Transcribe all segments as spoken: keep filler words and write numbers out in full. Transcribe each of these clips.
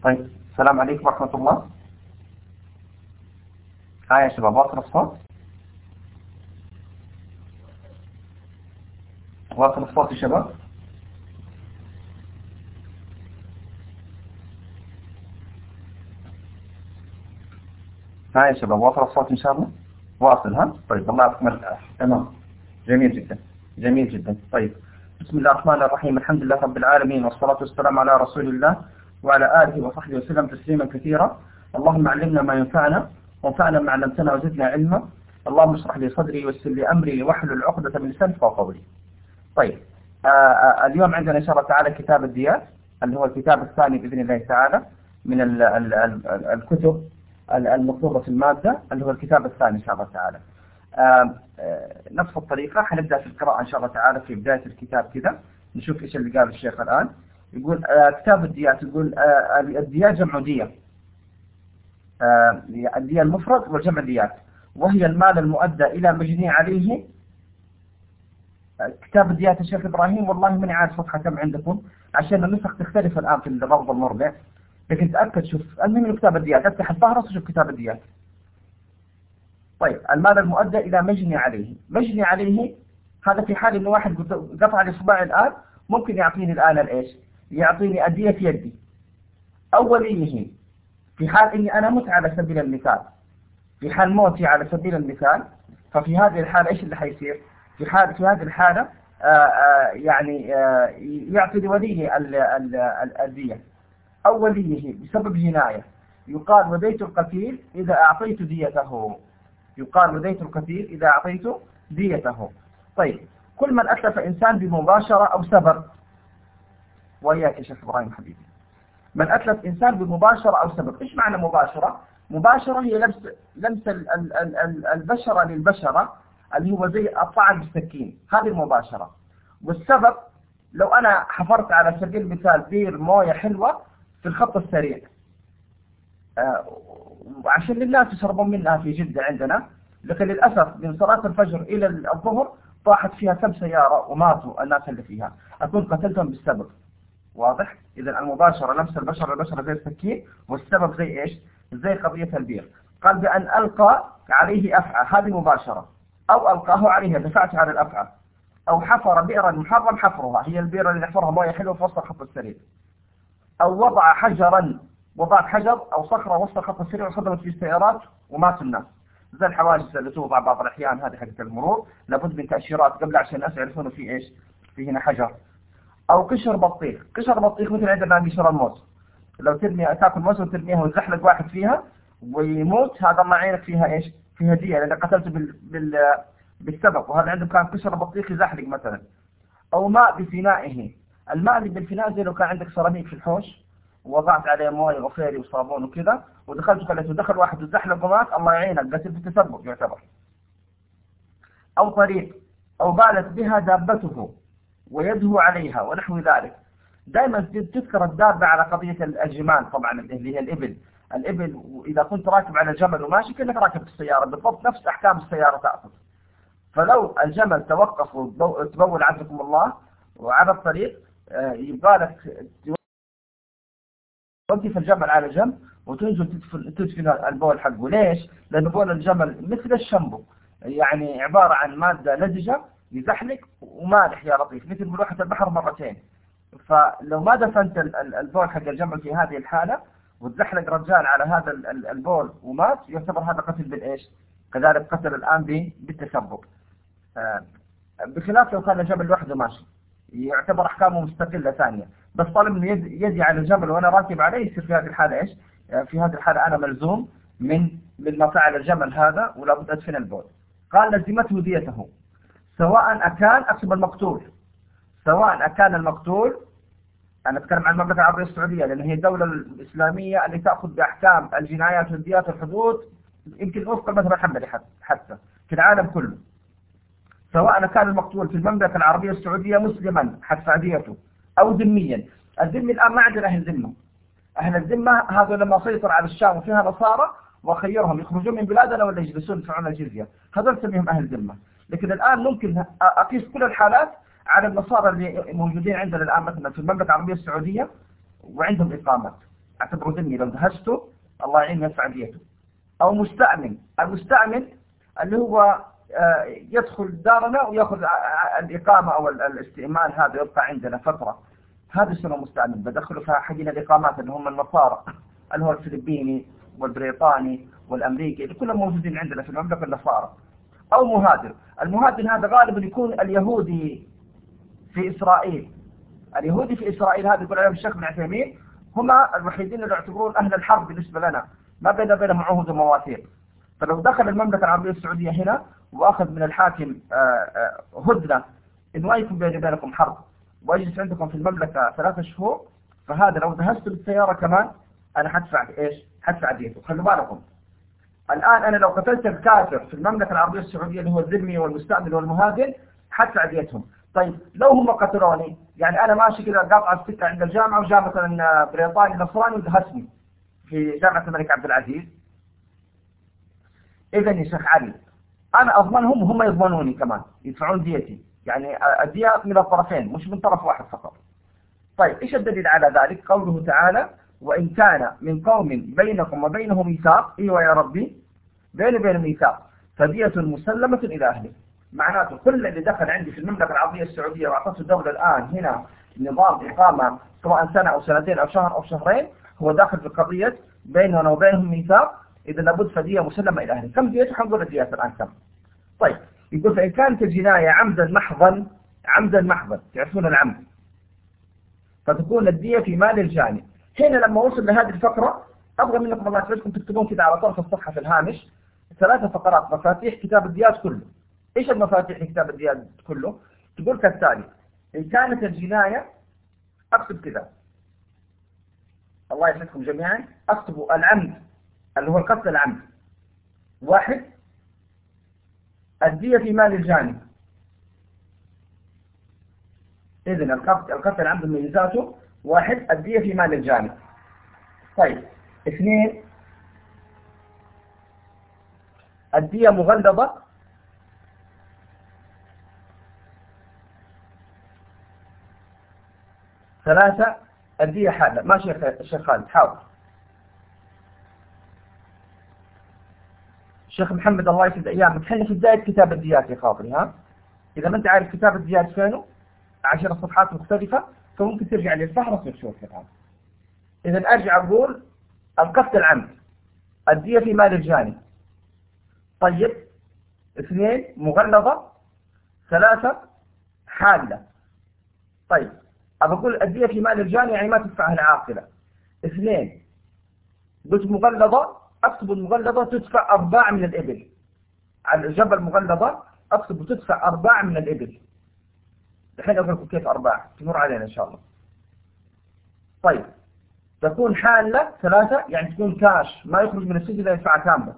طيب، السلام عليكم ورحمة الله. ها يا شباب، واصل الصوت؟ واصل الصوت يا شباب؟ ها يا شباب، واصل الصوت إن شاء الله؟ واصل، ها؟ طيب، الله يعطيكم العافية. تمام، جميل جدا جميل جدا. طيب، بسم الله الرحمن الرحيم، الحمد لله رب العالمين، والصلاة والسلام على رسول الله وعلى آله وصحبه وسلم تسليما كثيرا. اللهم علمنا ما ينفعنا وانفعنا ما علمتنا وزدنا علما. اللهم اشرح لي صدري ويسر لي أمري واحلل عقدة من لساني يفقهوا قولي. طيب، آه آه اليوم عندنا إن شاء الله تعالى كتاب الديات، اللي هو الكتاب الثاني بإذن الله تعالى من ال ال ال ال الكتب المطلوبة في المادة، اللي هو الكتاب الثاني إن شاء الله تعالى. آه آه نفس الطريقة حنبدأ في القراءة إن شاء الله تعالى في بداية الكتاب كذا، نشوف إيش اللي قال الشيخ الآن. يقول آه كتاب الديات، يقول آه الديات جمع دية، آه الدية المفرد والجمع ديات، وهي المال المؤدى إلى مجني عليه. كتاب الديات يا شيخ إبراهيم، والله ماني عارف صفحة كم عندكم عشان النسخ تختلف الآن في الروض المربع، لكن تأكد شوف. المهم كتاب الديات، افتح الفهرس وشوف كتاب الديات. طيب، المال المؤدى إلى مجني عليه. مجني عليه هذا في حال إنه واحد قطع لي صباعي الآن، ممكن يعطيني الآن الإيش؟ يعطيني الدية في يدي. أوليه في حال إني أنا مت على سبيل المثال، في حال موتي على سبيل المثال، ففي هذه الحالة إيش اللي حيصير؟ في حال في هذه الحالة آآ آآ يعني آآ يعطي لوليه الدية. أو وليه بسبب جناية، يقال وديت القتيل إذا أعطيت ديته. يقال وديت القتيل إذا أعطيت ديته. طيب، كل من أتلف إنسان بمباشرة أو سبب، وإياك يا شيخ إبراهيم حبيبي، من أتلف إنسان بمباشرة أو سبب. إيش معنى مباشرة؟ مباشرة هي لمس لمس البشرة للبشرة، اللي هو زي الطعن بالسكين، هذه المباشرة. والسبب لو أنا حفرت على سبيل المثال بير موية حلوة في الخط السريع، آه عشان الناس يشربون منها في جدة عندنا، لكن للأسف من صلاة الفجر إلى الظهر طاحت فيها كم سيارة وماتوا الناس اللي فيها، أكون قتلتهم بالسبب. واضح؟ إذا المباشرة لمس البشر البشرة زي السكين، والسبب زي إيش؟ زي قضية البير. قال بأن ألقى عليه أفعى، هذه مباشرة. أو ألقاه عليها، دفعت على الأفعى. أو حفر بئرا محرم حفرها، هي البئر اللي نحفرها موية حلوة في وسط الخط السريع. أو وضع حجرا، وضعت حجر أو صخرة وسط الخط السريع وصدمت في السيارات ومات الناس، زي الحوادث اللي توضع بعض الأحيان هذه حقت المرور، لابد من تأشيرات قبل عشان الناس يعرفون في إيش؟ في هنا حجر. أو قشر بطيخ. قشر بطيخ مثل عندنا قشر الموز، لو ترمي تاكل موز وترميها وتزحلق واحد فيها ويموت، هذا الله يعينك فيها إيش؟ فيها دية، لأن قتلته بال... بال... بالسبب. وهذا عنده كان قشر بطيخ يزحلق مثلا. أو ماء بفنائه. الماء اللي بالفناء زي لو كان عندك سيراميك في الحوش ووضعت عليه مويه وفيري وصابون وكذا، ودخلت وخليته دخل واحد وزحلق ومات، الله يعينك، قتل بالتسبب يعتبر. أو طريق، أو بالت بها دابته ويده عليها ونحو ذلك. دائما تذكر الدابة على قضية الجمال طبعا، اللي هي الإبل. الإبل إذا كنت راكب على جمل وماشي كأنك راكب في السيارة بالضبط، نفس أحكام السيارة تأخذ. فلو الجمل توقف وتبول عزكم الله وعلى الطريق، يبقى لك توقف الجمل على جنب وتنزل تدفن البول حقه. ليش؟ لأن بول الجمل مثل الشامبو، يعني عبارة عن مادة لزجة يزحلق ومالح يا لطيف، مثل ملوحة البحر مرتين. فلو ما دفنت البول حق الجمل في هذه الحالة وتزحلق رجال على هذا البول ومات، يعتبر هذا قتل بالإيش؟ كذلك قتل الآن بالتسبب. بخلاف لو كان الجمل لوحده ماشي، يعتبر أحكامه مستقلة ثانية. بس طالما من يدي على الجمل وأنا راكب عليه، يصير في هذه الحالة إيش؟ في هذه الحالة أنا ملزوم من من ما فعل الجمل هذا، ولا بد أدفن البول. قال لزمته ديته، سواء أكان أكتب المقتول، سواء أكان المقتول، أنا أتكلم عن المملكة العربية السعودية لأن هي الدولة الإسلامية اللي تأخذ بأحكام الجنايات والديات والحدود، يمكن وفق المذهب الحنبلي حتى في العالم كله. سواء كان المقتول في المملكة العربية السعودية مسلما حدفع ديته أو ذميا. الذمي الآن ما عندنا أهل ذمة. أهل الذمة هذا لما سيطر على الشام وفيها نصارى وخيرهم يخرجون من بلادنا ولا يجلسون يدفعون الجزية، هذول نسميهم أهل ذمة. لكن الآن ممكن أقيس كل الحالات على النصارى اللي موجودين عندنا الآن مثلا في المملكة العربية السعودية وعندهم إقامات. اعتبره ذمي، لو دهسته الله يعين يدفع ديته. أو مستأمن، المستأمن اللي هو يدخل دارنا ويأخذ الإقامة أو الاستئمان، هذا يبقى عندنا فترة، هذا اسمه مستأمن. بدخله في حقين الإقامات اللي هم النصارى، اللي هو الفلبيني والبريطاني والأمريكي، اللي كلهم موجودين عندنا في المملكة النصارى. أو مهاجر، المهاجر هذا غالبا يكون اليهودي في إسرائيل. اليهودي في إسرائيل هذا يقول عليهم الشيخ ابن عثيمين هما الوحيدين اللي يعتبرون أهل الحرب بالنسبة لنا، ما بين بينهم عهود ومواثيق. فلو دخل المملكة العربية السعودية هنا وأخذ من الحاكم هدنة إنه ما يكون بيني وبينكم حرب وأجلس عندكم في المملكة ثلاثة شهور، فهذا لو دهست بالسيارة كمان أنا حدفع إيش؟ حدفع ديته. خلوا بالكم الآن أنا لو قتلت الكافر في المملكة العربية السعودية اللي هو الذمي والمستأمن والمهاجر حدفع ديتهم. طيب لو هم قتلوني، يعني أنا ماشي كذا قاطع السكة عند الجامعة وجاء مثلا بريطاني نصراني ودهسني في جامعة الملك عبد العزيز، إذا يا شيخ علي أنا أضمنهم وهم يضمنوني كمان يدفعون ديتي، يعني الدية من الطرفين مش من طرف واحد فقط. طيب إيش الدليل على ذلك؟ قوله تعالى وإن كان من قوم بينكم وبينهم ميثاق، أيوة يا ربي بين بين ميثاق فدية مسلمة إلى أهله. معناته كل اللي دخل عندي في المملكة العربية السعودية وأعطته الدولة الآن هنا نظام إقامة سواء سنة أو سنتين أو شهر أو شهرين، هو داخل في قضية بيننا وبينهم ميثاق، إذا لابد فدية مسلمة إلى أهله. كم ديته؟ حنقول الديات الآن كم. طيب يقول فإن كانت الجناية عمدا محضا، عمدا محضا تعرفون العمد، فتكون الدية في مال الجاني. هنا لما وصل لهذه الفقرة أبغى منكم الله يسعدكم تكتبون كده على طرف الصفحة في الهامش ثلاثة فقرات مفاتيح كتاب الديات كله. إيش المفاتيح كتاب الديات كله؟ تقول كالتالي: إن كانت الجناية، أكتب كذا الله يسعدكم جميعا، أكتبوا العمد اللي هو القتل العمد واحد، الدية في مال الجاني. إذن القتل القتل العمد ميزاته واحد، الدية في مال الجاني. طيب اثنين، الدية مغلظة. ثلاثة، الدية حالة. ماشي يا الشيخ خالد حاضر. الشيخ محمد الله يسعد أيامك، حنا في بداية كتاب الديات يا خاطري، ها إذا ما أنت عارف كتاب الديات فينه عشر صفحات مختلفة فممكن ترجع للفهرس وتشوف الآن. إذا أرجع أقول القتل العمد، الدية في مال الجاني. طيب اثنين مغلظة، ثلاثة حالة. طيب أبى أقول الدية في مال الجاني يعني ما تدفعها العاقلة. اثنين قلت مغلظة، أكتب المغلظة تدفع أرباع من الإبل. على الجبل مغلظة أكتب تدفع أرباع من الإبل. الحين أقول لكم كيف أرباع تمر علينا إن شاء الله. طيب تكون حالة ثلاثة، يعني تكون كاش ما يخرج من السجن إلا يدفع كاملة.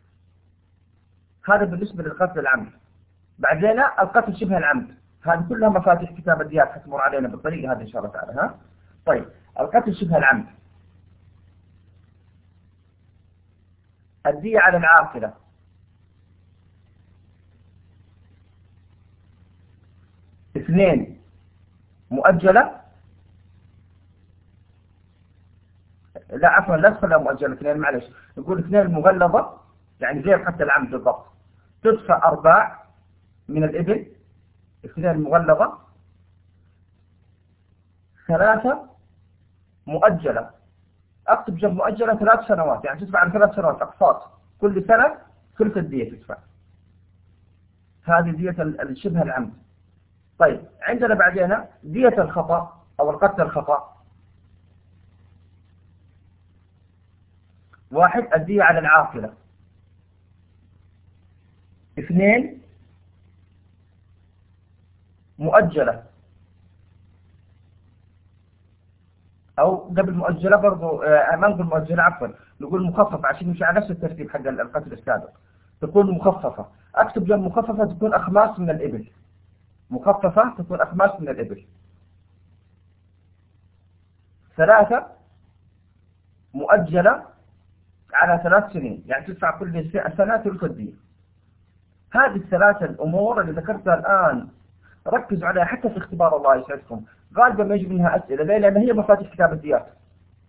هذا بالنسبة للقتل العمد. بعدين القتل شبه العمد، هذه كلها مفاتيح كتاب الديات حتمر علينا بالطريقة هذه إن شاء الله تعالى. ها طيب القتل شبه العمد، الدية على العاقلة. اثنين مؤجلة، لا عفوا لا تخليها مؤجلة، اثنين معلش نقول اثنين مغلظة يعني زي حتى العمد بالضبط، تدفع أرباع من الإبل. اثنين مغلظة. ثلاثة مؤجلة، اكتب جنب مؤجلة ثلاث سنوات، يعني تدفع عن ثلاث سنوات أقساط، كل سنة ثلث الدية تدفع. هذه دية الشبه العمد. طيب عندنا بعدين دية الخطأ أو القتل الخطأ. واحد الدية على العاقلة. اثنين مؤجلة، أو قبل مؤجلة برضو آه ما نقول مؤجلة عفوا نقول مخففة عشان نمشي على نفس الترتيب حق القتل السابق. تكون مخففة، أكتب جنب مخففة تكون أخماس من الإبل. مخففة تكون أخماس من الإبل. ثلاثة مؤجلة على ثلاث سنين، يعني تدفع كل سنة ثلث الدية. هذه الثلاثة الأمور اللي ذكرتها الآن ركزوا عليها حتى في اختبار الله يسعدكم، غالبا ما يجي منها أسئلة. ليه؟ لأن هي مفاتيح كتاب الديات.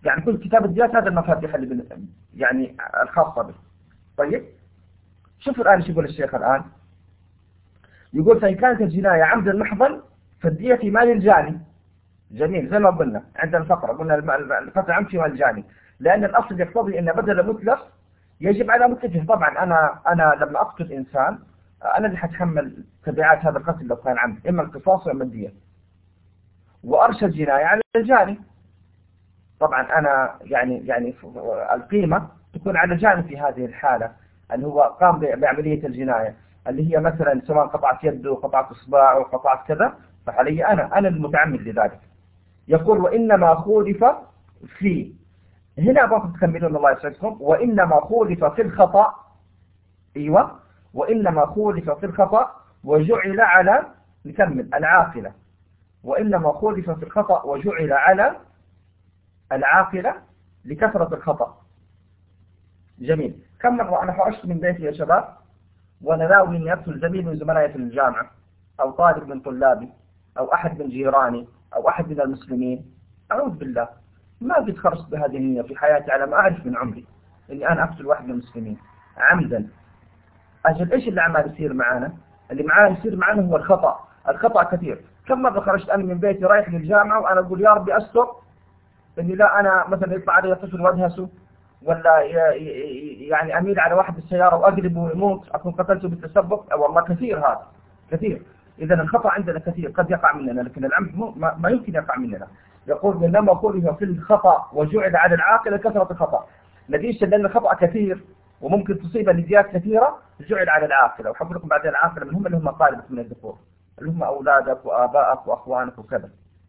يعني كل كتاب الديات هذا المفاتيح اللي بن... يعني الخاصة به. طيب شوفوا الآن ايش يقول الشيخ الآن. يقول فإن كانت الجناية عمدا محضا فالدية في مال الجاني. جميل، زي ما قلنا عندنا الفقرة قلنا القتل عمد في مال الجاني، لأن الأصل يقتضي أن بدل متلف يجب على متلفه. طبعا أنا أنا لما أقتل إنسان أنا اللي حتحمل تبعات هذا القتل لو كان عمد، إما القصاص وإما الدية، وأرشى الجناية على الجاني. طبعا أنا يعني يعني القيمة تكون على الجاني في هذه الحالة اللي هو قام بعملية الجناية، اللي هي مثلا سواء قطعت يده قطعت إصبعه قطعت كذا، فعلي أنا أنا المتعمد لذلك. يقول وإنما خولف في، هنا أبغاكم تكملون الله يسعدكم، وإنما خولف في الخطأ. أيوة، وإنما خولف في الخطأ وجعل على، نكمل العاقلة، وإنما خولف في الخطأ وجعل على العاقلة لكثرة الخطأ. جميل. كم مرة أنا خرجت من بيتي يا شباب وأنا ناوي إني أقتل زميل من زملائي في الجامعة أو طالب من طلابي أو أحد من جيراني أو أحد من المسلمين، أعوذ بالله، ما قد خرجت بهذه النية في حياتي على ما أعرف من عمري إني أنا أقتل واحد من المسلمين عمدا. أجل إيش اللي عمال يصير معانا؟ اللي معاه يصير معانا هو الخطأ. الخطأ كثير. كم مرة خرجت أنا من بيتي رايح للجامعة وأنا أقول يا ربي أستر إني لا أنا مثلا يطلع علي طفل وأدهسه، ولا يعني أميل على واحد بالسيارة وأقلبه ويموت أكون قتلته بالتسبب. أو والله كثير هذا كثير. إذا الخطأ عندنا كثير قد يقع مننا، لكن العمد ما, ما يمكن يقع مننا. يقول من لما خولف في الخطأ وجعل على العاقلة كثرة الخطأ، نتيجة لأن الخطأ كثير وممكن تصيب النجيات كثيرة جعل على العاقلة. وحب لكم بعدين العاقلة من هم اللي هم قاربك من الذكور، اللي هم أولادك وآبائك وأخوانك وكذا.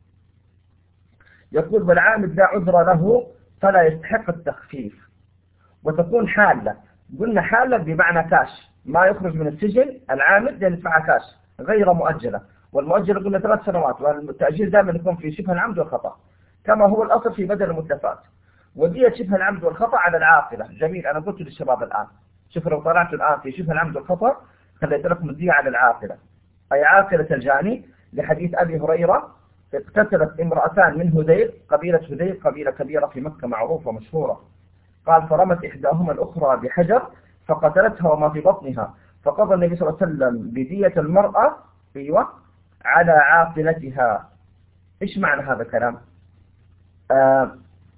يقول والعامد لا عذر له فلا يستحق التخفيف، وتكون حالة. قلنا حالة بمعنى كاش، ما يخرج من السجن العامد يدفع كاش غير مؤجلة، والمؤجلة قلنا ثلاث سنوات، والتأجيل دائما يكون في شبه العمد والخطأ كما هو الأصل في بدل المتلفات. ودية شبه العمد والخطأ على العاقلة. جميل، أنا قلت للشباب الآن شوفوا لو طلعت الآن في شبه العمد والخطأ خليت لكم الدية على العاقلة، أي عاقلة الجاني، لحديث أبي هريرة اقتتلت امرأتان من هذيل، قبيلة هذيل قبيلة كبيرة في مكة معروفة مشهورة. قال فرمت إحداهما الأخرى بحجر فقتلتها وما في بطنها، فقضى النبي صلى الله عليه وسلم بدية المرأة أيوة على عاقلتها. إيش معنى هذا الكلام؟ آه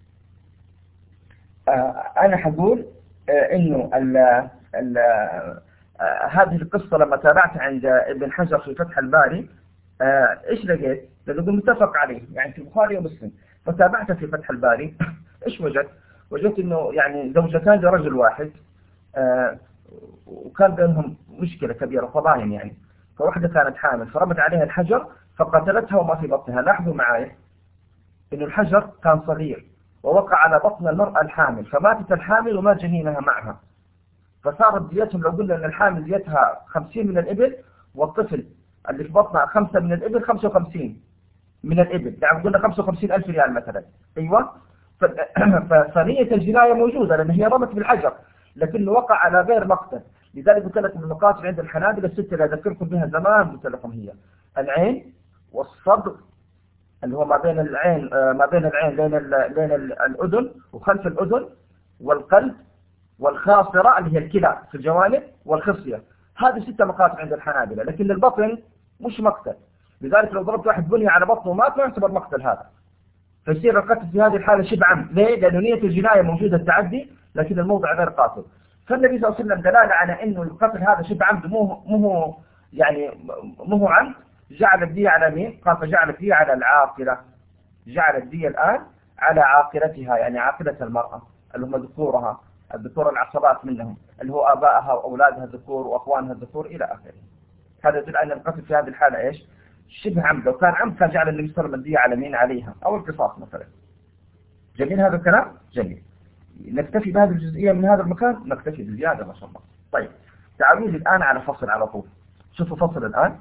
آه أنا حقول آه إنه ال ال آه هذه القصة لما تابعت عند ابن حجر في فتح الباري آه إيش لقيت؟ لقيت متفق عليه يعني في البخاري ومسلم، فتابعته في فتح الباري. إيش وجدت؟ وجدت إنه يعني زوجتان لرجل واحد آه وكان بينهم مشكلة كبيرة فضاين يعني، فواحدة كانت حامل فرمت عليها الحجر فقتلتها وما في بطنها. لاحظوا معي إنه الحجر كان صغير ووقع على بطن المرأة الحامل، فماتت الحامل وما جنينها معها، فصارت ديتهم لو قلنا أن الحامل ديتها خمسين من الإبل والطفل اللي في بطنها خمسة من الإبل خمسة وخمسين من الإبل، يعني قلنا خمسة وخمسين ألف ريال مثلا. أيوة، فنية الجناية موجودة لأن هي رمت بالحجر لكنه وقع على غير مقتل. لذلك قلت لكم المقاتل عند الحنابلة الستة اللي أذكركم بها زمان، قلت لكم هي العين والصدر اللي هو ما بين العين ما بين العين لين لين الأذن وخلف الأذن، والقلب، والخاصرة اللي هي الكلى في الجوانب، والخصية. هذه ستة مقاتل عند الحنابلة، لكن البطن مش مقتل. لذلك لو ضربت واحد بنية على بطنه ومات ما يعتبر مقتل هذا، فيصير القتل في هذه الحالة شبه عمد. ليه؟ لأنه نية الجناية موجودة التعدي لكن الموضع غير قاتل. فالنبي صلى الله عليه وسلم دلالة على إنه القتل هذا شبه عمد مو مو يعني مو عمد، جعل الدية على مين؟ قال فجعل الدية على العاقلة. جعل الدية الآن على عاقلتها، يعني عاقلة المرأة اللي هم ذكورها، الذكور العصبات منهم اللي هو آبائها وأولادها الذكور وأخوانها الذكور إلى آخره. هذا يدل على القتل في هذه الحالة إيش؟ شبه عمد. لو كان عمد كان جعل النبي صلى الله عليه وسلم الدية على مين؟ عليها، أو القصاص مثلا. جميل هذا الكلام؟ جميل. نكتفي بهذه الجزئية من هذا المكان، نكتفي بزيادة ما شاء الله. طيب تعالوا لي الآن على فصل على طول. شوفوا فصل الآن.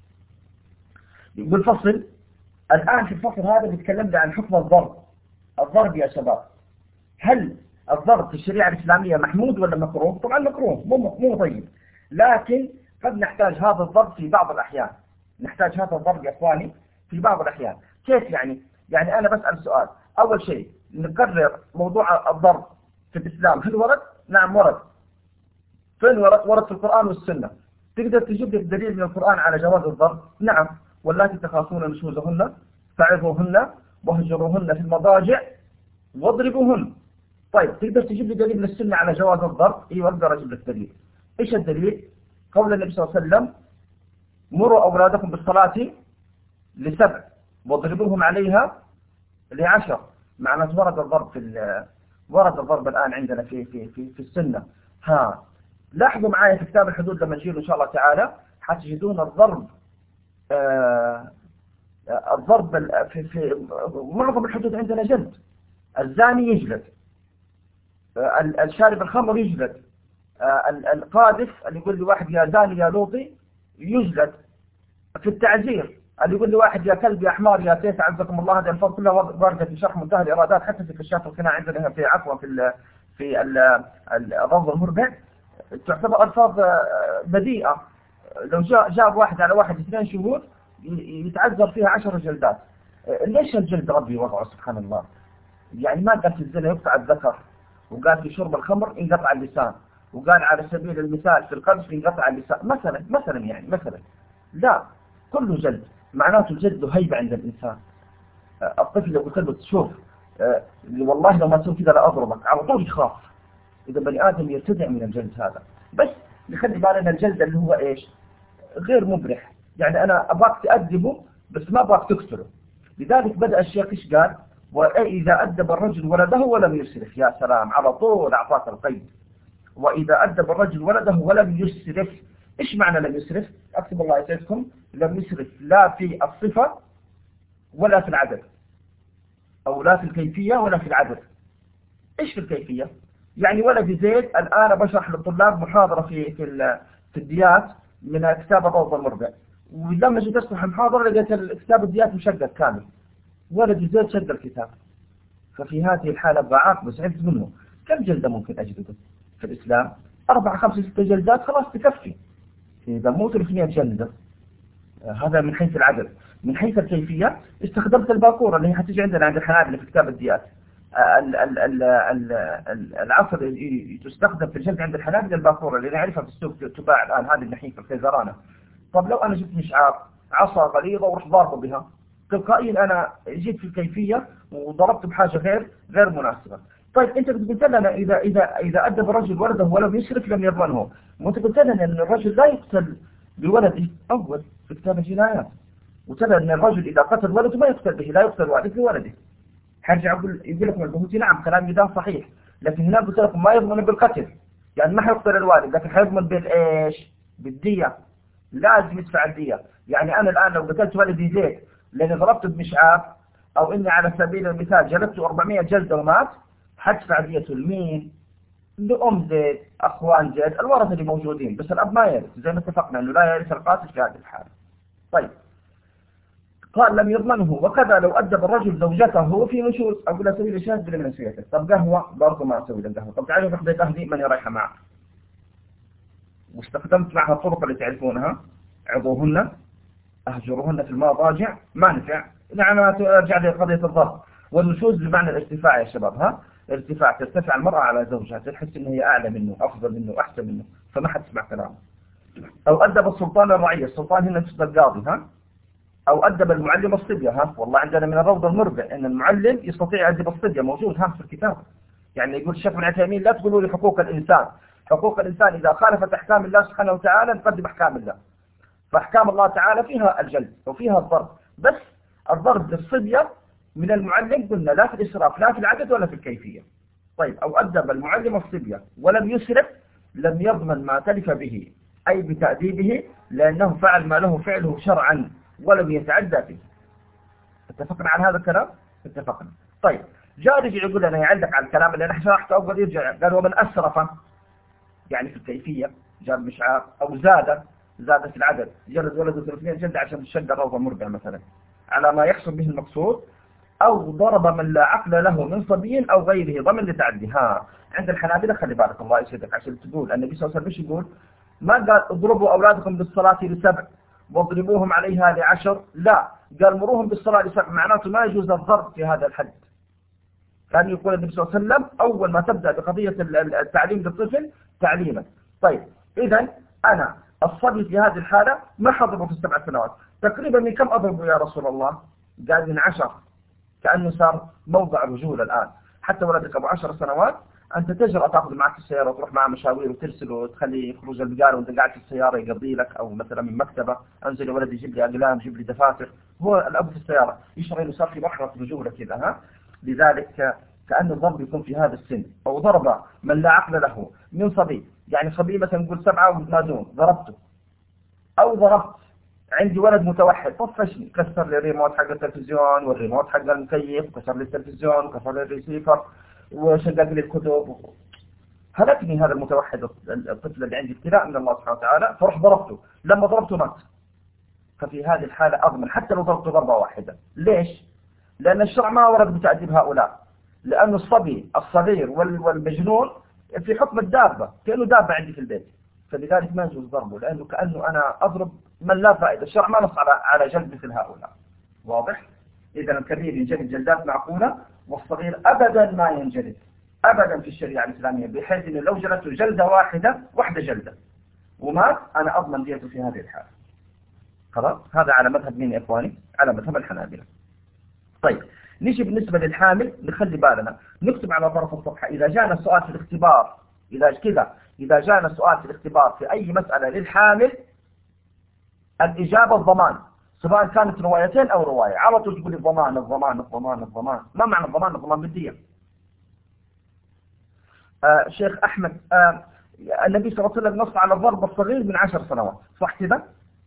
يقول فصل الآن في الفصل هذا بيتكلم عن حكم الضرب. الضرب يا شباب، هل الضرب في الشريعة الإسلامية محمود ولا مكروه؟ طبعا مكروه، مو مو طيب، لكن قد نحتاج هذا الضرب في بعض الأحيان. نحتاج هذا الضرب يا إخواني في بعض الأحيان. كيف يعني؟ يعني أنا بسأل سؤال. أول شيء نقرر موضوع الضرب في الإسلام هل ورد؟ نعم ورد. فين ورد؟ ورد في القرآن والسنة. تقدر تجيب لك دليل من القرآن على جواز الضرب؟ نعم. واللاتي تخافون نشوزهن فعظوهن واهجروهن في المضاجع واضربوهن. طيب تقدر تجيب لي دليل من السنة على جواز الضرب؟ ايوه اقدر اجيب لك دليل. ايش الدليل؟ قول النبي صلى الله عليه وسلم مروا اولادكم بالصلاة لسبع واضربوهم عليها لعشر. معناته ورد الضرب في ورد الضرب الآن عندنا في في في في السنة. ها لاحظوا معايا في كتاب الحدود لما نجيله إن شاء الله تعالى حتجدون الضرب آه الضرب في في معظم الحدود عندنا جلد. الزاني يجلد، آه الشارب الخمر يجلد، آه القاذف اللي يقول لي واحد يا زاني يا لوطي يجلد. في التعزير اللي يقول لي واحد يا كلب يا حمار يا تيس عزكم الله، هذه الألفاظ كلها واردة في شرح منتهى الإرادات حتى في كشاف القناع عندنا في عفوا في ال في الرفض المربع تعتبر ألفاظ بديئة. لو جاء جاب واحد على واحد اثنين شهود يتعذر فيها عشر جلدات. ليش الجلد ربي وضعه سبحان الله؟ يعني ما قال في الزنا يقطع الذكر، وقال في شرب الخمر ينقطع اللسان، وقال على سبيل المثال في القذف ينقطع اللسان مثلا مثلا يعني مثلا. لا، كله جلد. معناته الجلد له هيبة عند الإنسان. الطفل لو قلت له تشوف والله لو ما تسوي كذا لا أضربك على طول يخاف. إذا بني آدم يرتدع من الجلد هذا. بس نخلي بالنا الجلد اللي هو إيش؟ غير مبرح. يعني أنا أبغاك تأدبه بس ما أبغاك تكسره. لذلك بدأ الشيخ إيش قال؟ وإذا أدب الرجل ولده ولم يسرف. يا سلام، على طول أعطاك القيد. وإذا أدب الرجل ولده ولم يسرف. إيش معنى لم يسرف؟ أكتب الله يسعدكم. لم يسرف لا في الصفة ولا في العدد، أو لا في الكيفية ولا في العدد. إيش في الكيفية؟ يعني ولد زيد الآن بشرح للطلاب محاضرة في في في الديات من كتاب الروض المربع، ولما جيت أشرح المحاضرة لقيت كتاب الديات مشقق كامل. ولد زيد شق الكتاب. ففي هذه الحالة ضعاف بس عرفت منه كم جلدة ممكن أجلده في الإسلام؟ أربعة خمسة ستة جلدات خلاص تكفي. إذا مو ثلاثمئة جلدة. هذا من حيث العدد. من حيث الكيفية استخدمت الباكورة اللي هي حتيجي عندنا عند الحنابلة في كتاب الديات. ال ال ال ال ال العصر تستخدم في الجلد عند الحنابلة الباكورة اللي نعرفها في السوق تباع الآن، هذه النحيفة الخيزرانة. طب لو أنا جبت مشعار عصا غليظة ورحت ضاربه بها تلقائيا أنا جيت في الكيفية وضربت بحاجة غير غير مناسبة. طيب أنت قلت لنا إذا إذا إذا أدب الرجل ولده ولم يسرف لم يضمنه، وأنت قلت لنا أن الرجل لا يقتل بولده أول في كتاب الجنايات، وترى أن الرجل إذا قتل ولده ما يقتل به، لا يقتل والده بولده. حرجع أقول يقول لكم البهوتي نعم كلامي ده صحيح، لكن هنا قلت لكم ما يضمن بالقتل، يعني ما حيقتل الوالد لكن حيضمن بالإيش؟ بالدية. لازم يدفع الدية. يعني أنا الآن لو قتلت ولدي زيد لأني ضربته بمشعار أو إني على سبيل المثال جلبته أربعمئة جلدة ومات، حدفع ديته لمين؟ لأم زيد، أخوان زيد، الورثة اللي موجودين، بس الأب ما يرث زي ما اتفقنا أنه لا يرث القاتل في هذه الحالة. طيب قال لم يضمنه. وكذا لو أدب الرجل زوجته في نشوز، أقول له سوي لي شاهد بلا من نسيته. طب قهوة برضه ما أسوي له قهوة. طب تعالوا نحضر قهوة من رايحة معه، واستخدمت معها الطرق اللي تعرفونها، عضوهن أهجرهن في المضاجع ما نفع. نعم أرجع لقضية الضرب والنشوز بمعنى الارتفاع يا شباب. ها ارتفاع، ترتفع المرأة على زوجها، تحس إن هي أعلى منه أفضل منه أحسن منه فما حد يسمع كلامه. أو أدب السلطان الرعية، السلطان هنا تشبه القاضي. ها أو أدب المعلم الصبية. ها والله عندنا من الروض المربع أن المعلم يستطيع يأدب الصبية، موجود ها في الكتاب. يعني يقول الشيخ ابن عثيمين لا تقولوا لي حقوق الإنسان، حقوق الإنسان إذا خالفت أحكام الله سبحانه وتعالى نقدم أحكام الله. فأحكام الله تعالى فيها الجلد وفيها الضرب، بس الضرب للصبية من المعلم قلنا لا في الإسراف لا في العدد ولا في الكيفية. طيب أو أدب المعلم الصبية ولم يسرف لم يضمن ما تلف به، أي بتأديبه، لأنه فعل ما له فعله شرعا ولم يتعدى فيه. اتفقنا على هذا الكلام؟ اتفقنا. طيب جاء رجع يقول لنا يعلق على الكلام اللي أنا شرحته أول، يرجع قال ومن أسرف يعني في الكيفية جاب مشعار، أو زاد زاد في العدد جلد ولده ثلاثمئة جلدة عشان تشد الروض المربع مثلا على ما يحصل به المقصود، أو ضرب من لا عقل له من صبي أو غيره ضمن لتعدي. ها عند الحنابلة خلي بالك الله يسعدك عشان تقول النبي صلى الله عليه وسلم يقول ما قال اضربوا أولادكم بالصلاة لسبع واضربوهم عليها لعشر، لا قال مروهم بالصلاة لسبع، معناته ما يجوز الضرب في هذا الحد. كان يقول النبي صلى الله عليه وسلم أول ما تبدأ بقضية التعليم للطفل تعليما. طيب إذا أنا الصبي في هذه الحالة ما حضره في السبع سنوات، تقريبا من كم أضربه يا رسول الله؟ قال من عشر، كأنه صار موضع رجولة الآن. حتى ولدك أبو عشر سنوات أنت تجرأ تأخذ معك السيارة وتروح معه مشاوير وترسله وتخلي يخرج البقالة وأنت قاعد في السيارة يقضي لك، أو مثلا من مكتبة أنزل يا ولدي يجيب لي أقلام يجيب لي دفاتر، هو الأب في السيارة يشعر إنه صار في بحرة رجولة كذا. ها لذلك كأن الضرب يكون في هذا السن. أو ضرب من لا عقل له من صبي، يعني صبي مثلا نقول سبعة وما دون ضربته، أو ضربت عندي ولد متوحد طفشني كسر لي الريموت حق التلفزيون والريموت حق المكيف وكسر لي التلفزيون وكسر لي الريسيفر وشقق لي الكتب، هلكني هذا المتوحد الطفل اللي عندي ابتلاء من الله سبحانه وتعالى، فروح ضربته، لما ضربته مات. ففي هذه الحالة أضمن حتى لو ضربته ضربة واحدة. ليش؟ لأن الشرع ما ورد بتأديب هؤلاء، لأن الصبي الصغير والمجنون في حكم الدابة، كأنه دابة عندي في البيت، فلذلك ما يجوز ضربه، لأنه كأنه أنا أضرب من لا فائدة. الشرع ما نص على على جلد مثل هؤلاء. واضح؟ إذا الكبير ينجلد جلدات معقولة، والصغير أبدا ما ينجلد أبدا في الشريعة الإسلامية، بحيث أنه لو جلدته جلدة واحدة واحدة جلدة ومات أنا أضمن ديته في هذه الحالة. خلاص؟ هذا على مذهب مين يا إخواني؟ على مذهب الحنابلة. طيب نيجي بالنسبة للحامل، نخلي بالنا نكتب على طرف الصفحة إذا جانا سؤال في الاختبار، إذا كذا إذا جانا سؤال في الاختبار في أي مسألة للحامل الإجابة الضمان، سواء كانت روايتين أو رواية، على طول تقول الضمان الضمان الضمان الضمان. ما معنى الضمان؟ الضمان بالدية. آه شيخ أحمد، آه النبي صلى الله عليه وسلم نص على الضرب الصغير من عشر سنوات، صح كذا؟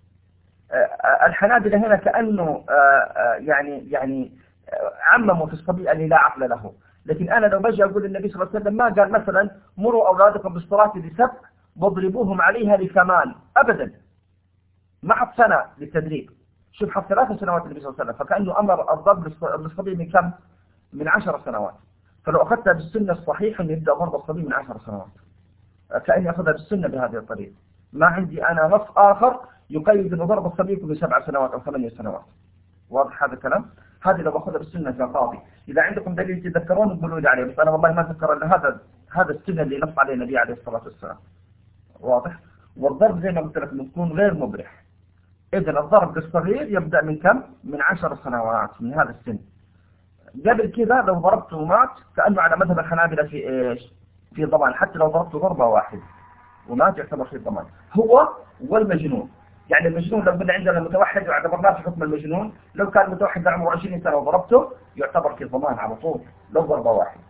آه الحنابلة هنا كأنه آه آه يعني يعني آه عمموا في الصبي اللي لا عقل له. لكن أنا لو بجي أقول النبي صلى الله عليه وسلم ما قال مثلا مروا أولادكم بالصلاة لسبع واضربوهم عليها لثمان، أبدا ما حط سنة للتدريب. شوف حط ثلاث سنوات النبي صلى الله عليه وسلم، فكأنه أمر الضرب للصبي من كم؟ من عشر سنوات. فلو أخذتها بالسنة الصحيحة أن يبدأ ضرب الصبي من عشر سنوات، كأني أخذها بالسنة بهذه الطريقة. ما عندي أنا نص آخر يقيد أن ضرب الصبي كل سبع سنوات أو ثمانية سنوات. واضح هذا الكلام؟ هذه لو أخذها بالسنة كقاضي. إذا عندكم دليل تذكرون قولوا لي عليه، بس أنا والله ما أذكر أن هذا هذا السنة اللي نص عليه النبي عليه الصلاة والسلام. واضح؟ والضرب زي ما قلت لك يكون غير مبرح. إذن الضرب للصغير يبدأ من كم؟ من عشر سنوات، من هذا السن. قبل كذا لو ضربته ومات كأنه على مذهب الحنابلة في إيش؟ في ضمان، حتى لو ضربته ضربة واحدة ومات يعتبر في ضمان. هو والمجنون، يعني المجنون لو قلنا عندنا متوحد واعتبرناه في حكم المجنون، لو كان متوحد عمره عشرين سنة وضربته يعتبر في ضمان على طول لو ضربة واحدة.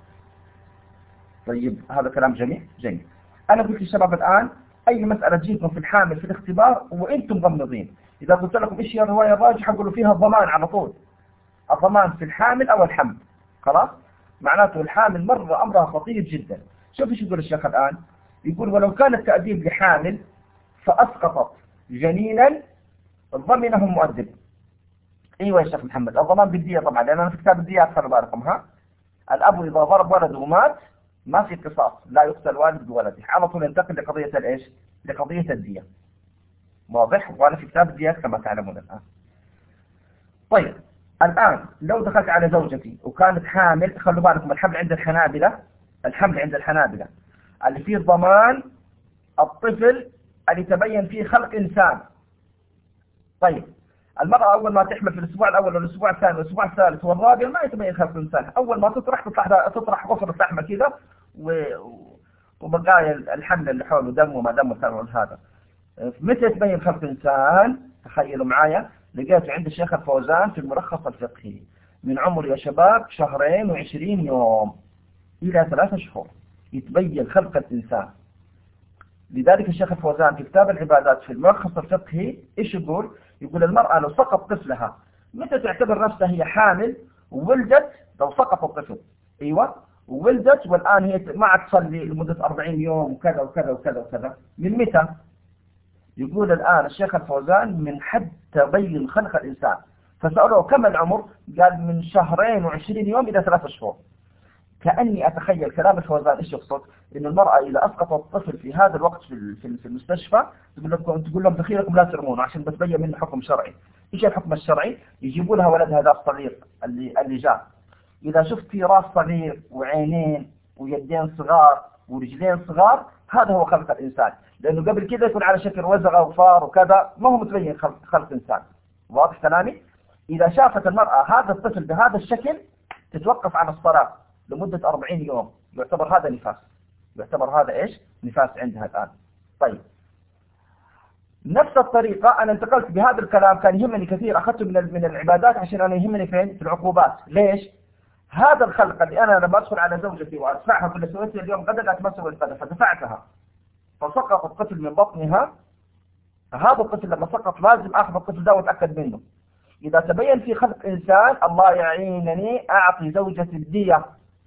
طيب هذا كلام جميل جميل. أنا قلت للشباب الآن أي مسألة تجيكم في الحامل في الاختبار وأنتم مغمضين، إذا قلت لكم إيش هي الرواية الراجحة قولوا فيها الضمان على طول. الضمان في الحامل أو الحمل، خلاص؟ معناته الحامل مرة أمرها خطير جدا. شوف إيش يقول الشيخ الآن، يقول ولو كان التأديب لحامل فأسقطت جنينا ضمنه مؤدب. أيوة يا شيخ محمد، الضمان بالدية طبعا، لأن أنا في كتاب الدية خلوا بالكم. ها الأب إذا ضرب ولده ومات ما في قصاص، لا يقتل والد بولده، على طول ينتقل لقضية الإيش؟ لقضية الدية. واضح؟ وأنا في كتاب الدية كما تعلمون الآن. طيب الآن لو دخلت على زوجتي وكانت حامل، خلوا بالكم الحمل عند الحنابلة، الحمل عند الحنابلة اللي فيه ضمان الطفل اللي تبين فيه خلق إنسان. طيب المرأة أول ما تحمل في الأسبوع الأول والأسبوع الثاني والأسبوع الثالث والرابع ما يتبين خلق إنسان، أول ما تطرح تطرح تطرح غفر اللحمة كذا و... وبقايا الحمل اللي حوله دم وما دم وكان هذا. متى يتبين خلق إنسان؟ تخيلوا معايا، لقيت عند الشيخ الفوزان في الملخص الفقهي من عمر يا شباب شهرين وعشرين يوم إلى ثلاثة شهور يتبين خلق الإنسان. لذلك الشيخ الفوزان في كتاب العبادات في الملخص الفقهي إيش يقول؟ يقول المرأة لو سقط طفلها متى تعتبر نفسها هي حامل وولدت؟ لو سقط الطفل، أيوة وولدت والآن هي ما عاد تصلي لمدة أربعين يوم وكذا وكذا وكذا وكذا، من متى؟ يقول الآن الشيخ الفوزان من حد تبين خلق الإنسان. فسألوه كم العمر؟ قال من شهرين وعشرين يوم إلى ثلاثة شهور. كأني أتخيل كلام الفوزان إيش يقصد؟ إن المرأة إذا أسقطت الطفل في هذا الوقت في في المستشفى تقول لكم تقول لهم دخيلكم لا ترمونه عشان بتبين منه حكم شرعي. إيش الحكم الشرعي؟ يجيبوا لها ولدها هذا الصغير اللي اللي جاء إذا شفتي راس صغير وعينين ويدين صغار ورجلين صغار، هذا هو خلق الإنسان، لأنه قبل كذا يكون على شكل وزغة وفار وكذا، ما هو متبين خلق, خلق إنسان. واضح كلامي؟ إذا شافت المرأة هذا الطفل بهذا الشكل تتوقف عن الصلاة لمدة أربعين يوم، يعتبر هذا نفاس، يعتبر هذا إيش؟ نفاس عندها الآن. طيب نفس الطريقة أنا انتقلت بهذا الكلام، كان يهمني كثير، أخذته من من العبادات عشان أنا يهمني فين؟ في العقوبات. ليش؟ هذا الخلق اللي أنا لما أدخل على زوجتي وأدفعها كل سويتها اليوم غدا قالت ما سويت غدا فدفعتها فسقط الطفل من بطنها، هذا الطفل لما سقط لازم أخذ الطفل ده وأتأكد منه. إذا تبين في خلق إنسان الله يعينني أعطي زوجتي الدية.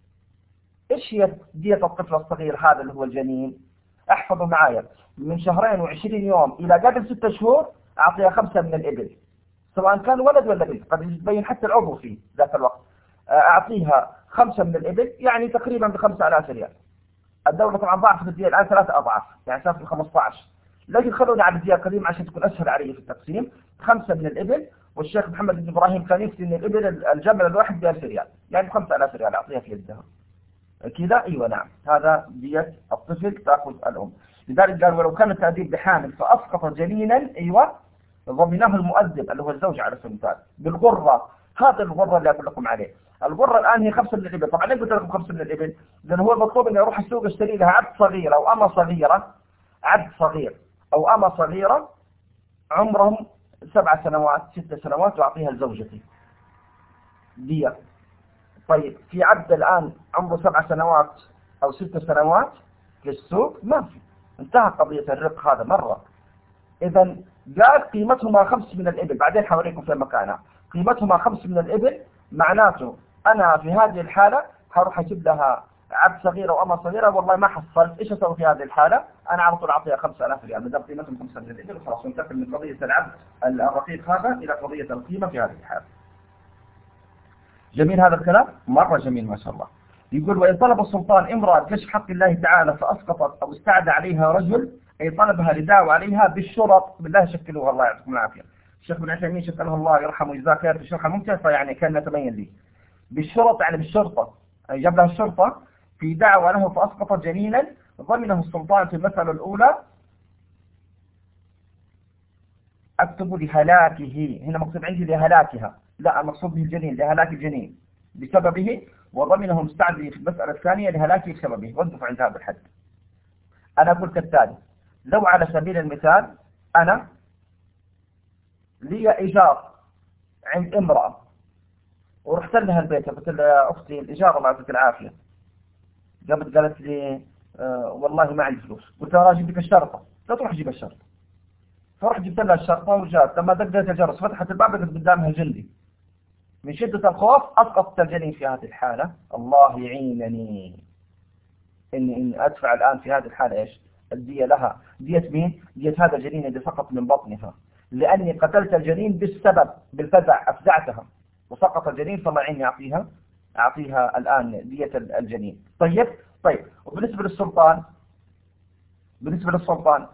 إيش هي دية الطفل الصغير هذا اللي هو الجنين؟ احفظوا معايا، من شهرين وعشرين يوم إلى قبل ستة شهور أعطيها خمسة من الإبل، سواء كان ولد ولا بنت، قد يبين حتى العضو في ذاك الوقت. أعطيها خمسة من الإبل يعني تقريبا بخمسة آلاف ريال. الدولة طبعا ضاعفت الدية الآن ثلاثة أضعاف، يعني صار في خمسة عشر، لكن خلونا على الدية القديمة عشان تكون أسهل علي في التقسيم. خمسة من الإبل، والشيخ محمد بن إبراهيم كان يفتي إن الإبل الجمل الواحد بألف ريال، يعني خمسة آلاف ريال أعطيها في يدها كذا. أيوة نعم، هذا دية الطفل تأخذ الأم. لذلك قال ولو كان التأديب بحامل فأسقط جنينا، أيوة ضمناه المؤدب اللي هو الزوج على سبيل المثال بالغرة. هذا الغرة اللي أقول لكم عليه، الغرة الآن هي خمسة من الإبل. طبعا ليه قلت لكم خمسة من الإبل؟ لأن هو المطلوب إني أروح السوق أشتري لها عبد صغير أو أمة صغيرة، عبد صغير أو أمة صغيرة عمرهم سبع سنوات ست سنوات وأعطيها لزوجتي دية. طيب في عبد الآن عمره سبع سنوات أو ست سنوات في السوق ما في، انتهى قضية الرق هذا مرة. إذا قال قيمتهما خمس من الإبل، بعدين حوريكم في مكانها. قيمتهما خمس من الإبل معناته أنا في هذه الحالة هروح أجيب لها عبد صغيرة وأمة صغيرة، والله ما حصلت، إيش أسوي في هذه الحالة؟ أنا على طول أعطيها خمسة آلاف ريال، ما دام قيمتهم خمسة من الإبل خلاص ننتقل من قضية العبد الرقيق هذا إلى قضية القيمة في هذه الحالة. جميل هذا الكلام؟ مرة جميل ما شاء الله. يقول وإن طلب السلطان امرأة كشف حق الله تعالى فأسقطت أو استعدى عليها رجل، أي طلبها لدعوة عليها بالشرط، بالله شكلوها الله يعطيكم العافية. الشيخ بن عثيمين شكله الله يرحمه ويجزاه خير في شرحه ممتع، فيعني كان نتبين لي بالشرط يعني بالشرطة، أي جاب لها الشرطة في دعوة له فأسقط جنينا ضمنه السلطان في المسألة الأولى. أكتب لهلاكه، هنا مكتوب عندي لهلاكها، لا المقصود به الجنين، لهلاك الجنين بسببه، وضمنه مستعدي في المسألة الثانية لهلاكه بسببه. وقف عند هذا الحد. أنا أقول كالتالي، لو على سبيل المثال أنا لي إيجار عند امرأة ورحت لها البيت قلت لها يا أختي الإيجار الله يعطيك العافية، قامت قالت لي آه والله ما عندي فلوس، قلت لها أجيب لك الشرطة، لا تروح تجيب الشرطة. فرحت جبت لها الشرطة وجات، لما دقت الجرس فتحت الباب لقيت قدامها الجندي، من شدة الخوف أسقطت الجنين في هذه الحالة. الله يعينني إني إن أدفع الآن في هذه الحالة إيش؟ الدية لها. دية مين؟ دية هذا الجنين اللي سقط من بطنها، لأني قتلت الجنين بالسبب، بالفزع أفزعتها وسقط الجنين، فالله يعيني أعطيها أعطيها الآن دية الجنين. طيب طيب وبالنسبة للسلطان، بالنسبة للسلطان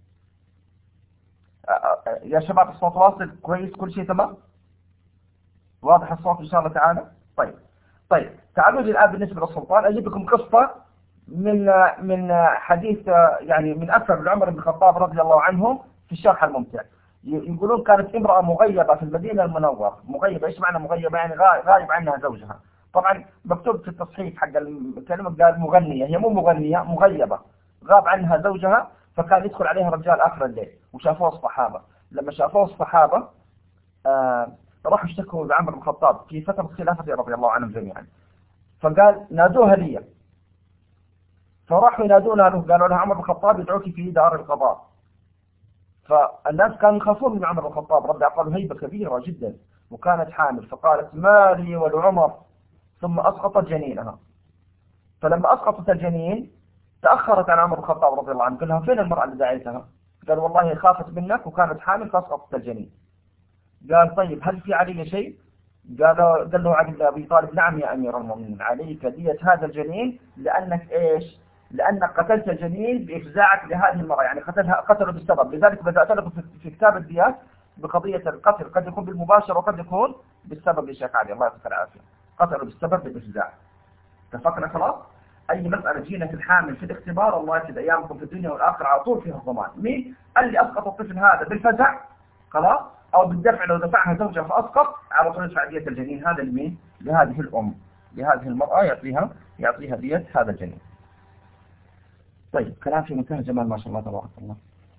يا شباب الصوت واصل كويس؟ كل شيء تمام؟ واضح الصوت إن شاء الله تعالى؟ طيب طيب تعالوا لي الآن بالنسبة للسلطان أجيب لكم قصة من من حديث يعني من أثر لعمر بن الخطاب رضي الله عنه في الشرح الممتع. يقولون كانت امرأة مغيبة في المدينة المنورة. مغيبة إيش معنى مغيبة؟ يعني غايب عنها زوجها. طبعا مكتوب في التصحيح حق الكلمة قال مغنية، هي مو مغنية، مغيبة، غاب عنها زوجها. فكان يدخل عليها رجال آخر الليل وشافوه الصحابة. لما شافوه الصحابة آه راحوا اشتكوا لعمر بن الخطاب في فترة خلافته رضي الله عنهم جميعا، فقال نادوها لي، فراحوا ينادونها له، قالوا لها عمر بن الخطاب يدعوك في دار القضاء. فالناس كانوا يخافون من عمر بن الخطاب رضي الله عنه هيبة كبيرة جدا، وكانت حامل، فقالت ما لي ولعمر، ثم أسقطت جنينها. فلما أسقطت الجنين تأخرت عن عمر بن الخطاب رضي الله عنه، قال لها فين المرأة اللي دعيتها؟ قال والله خافت منك وكانت حامل فأسقطت الجنين. قال طيب هل في علي شيء؟ قال قال له علي بن أبي طالب نعم يا أمير المؤمنين، عليك دية هذا الجنين، لأنك إيش؟ لأنك قتلت الجنين بإفزاعك لهذه المرأة، يعني قتلها قتله بالسبب. لذلك بدأت لكم في كتاب الديات بقضية القتل، قد يكون بالمباشر وقد يكون بالسبب يا شيخ علي الله يعطيك العافية. قتلوا بسبب الإفزاع. اتفقنا خلاص؟ أي مسألة جينا في الحامل في الاختبار الله يسعد أيامكم في الدنيا والآخرة على طول فيها الضمان. مين اللي أسقط الطفل هذا بالفزع خلاص أو بالدفع لو دفعها زوجها فأسقط على طول يدفع دية الجنين. هذا لمين؟ لهذه الأم، لهذه المرأة يعطيها يعطيها دية هذا الجنين. طيب كلام في منتهى الجمال ما شاء الله تبارك الله.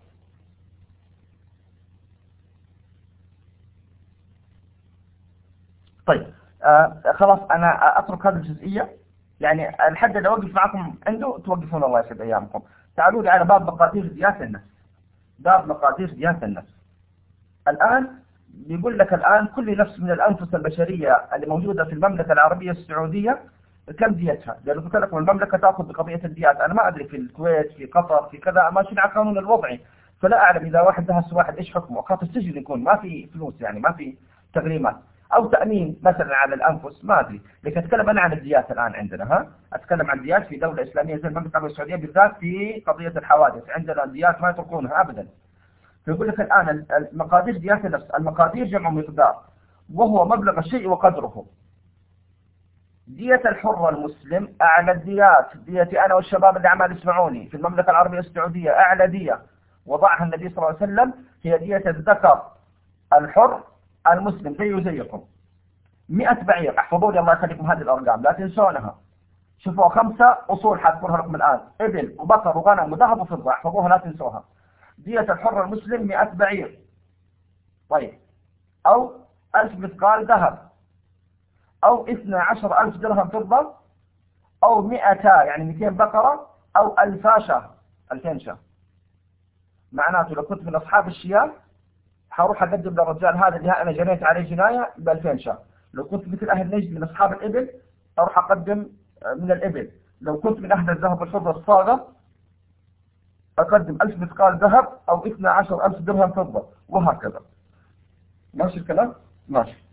طيب آه خلاص أنا أترك هذه الجزئية، يعني الحد اللي أوقف معكم عنده توقفون الله يسعد أيامكم. تعالوا لي على باب مقادير ديات النفس. باب مقادير ديات النفس. الآن بيقول لك الآن كل نفس من الأنفس البشرية اللي موجودة في المملكة العربية السعودية كم ديتها؟ لأنه قلت لكم المملكة تأخذ بقضية الديات. أنا ما أدري في الكويت في قطر في كذا ماشيين على القانون الوضعي، فلا أعلم إذا واحد دهس واحد إيش حكمه. خاطر السجن يكون ما في فلوس، يعني ما في تغريمات أو تأمين مثلا على الأنفس، ما أدري. لكن أتكلم أنا عن الديات الآن عندنا. ها أتكلم عن الديات في دولة إسلامية زي المملكة العربية السعودية بالذات في قضية الحوادث. عندنا الديات ما يتركونها أبدا. فيقول لك الآن المقادير ديات النفس. المقادير جمع مقدار وهو مبلغ الشيء وقدره. دية الحر المسلم أعلى الديات، ديتي أنا والشباب اللي عمال يسمعوني في المملكة العربية السعودية أعلى دية وضعها النبي صلى الله عليه وسلم هي دية الذكر الحر المسلم زي وزيكم. مئة بعير. احفظوا لي الله يخليكم هذه الأرقام لا تنسونها. شوفوا خمسة أصول حذكرها لكم الآن: إبل وبقر وغنم وذهب وفضة. احفظوها لا تنسوها. دية الحر المسلم مئة بعير. طيب أو ألف مثقال ذهب أو اثنى عشر ألف درهم فضة أو مئتا يعني مئتين بقرة أو ألفا شاه ألفين شاه. معناته لو كنت من أصحاب الشياه حروح أقدم للرجال هذا اللي أنا جنيت عليه جناية بألفين شاه. لو كنت مثل أهل نجد من أصحاب الإبل أروح أقدم من الإبل. لو كنت من أهل الذهب والفضة الصاغة أقدم ألف مثقال ذهب أو اثنى عشر ألف درهم فضة وهكذا. ماشي الكلام؟ ماشي.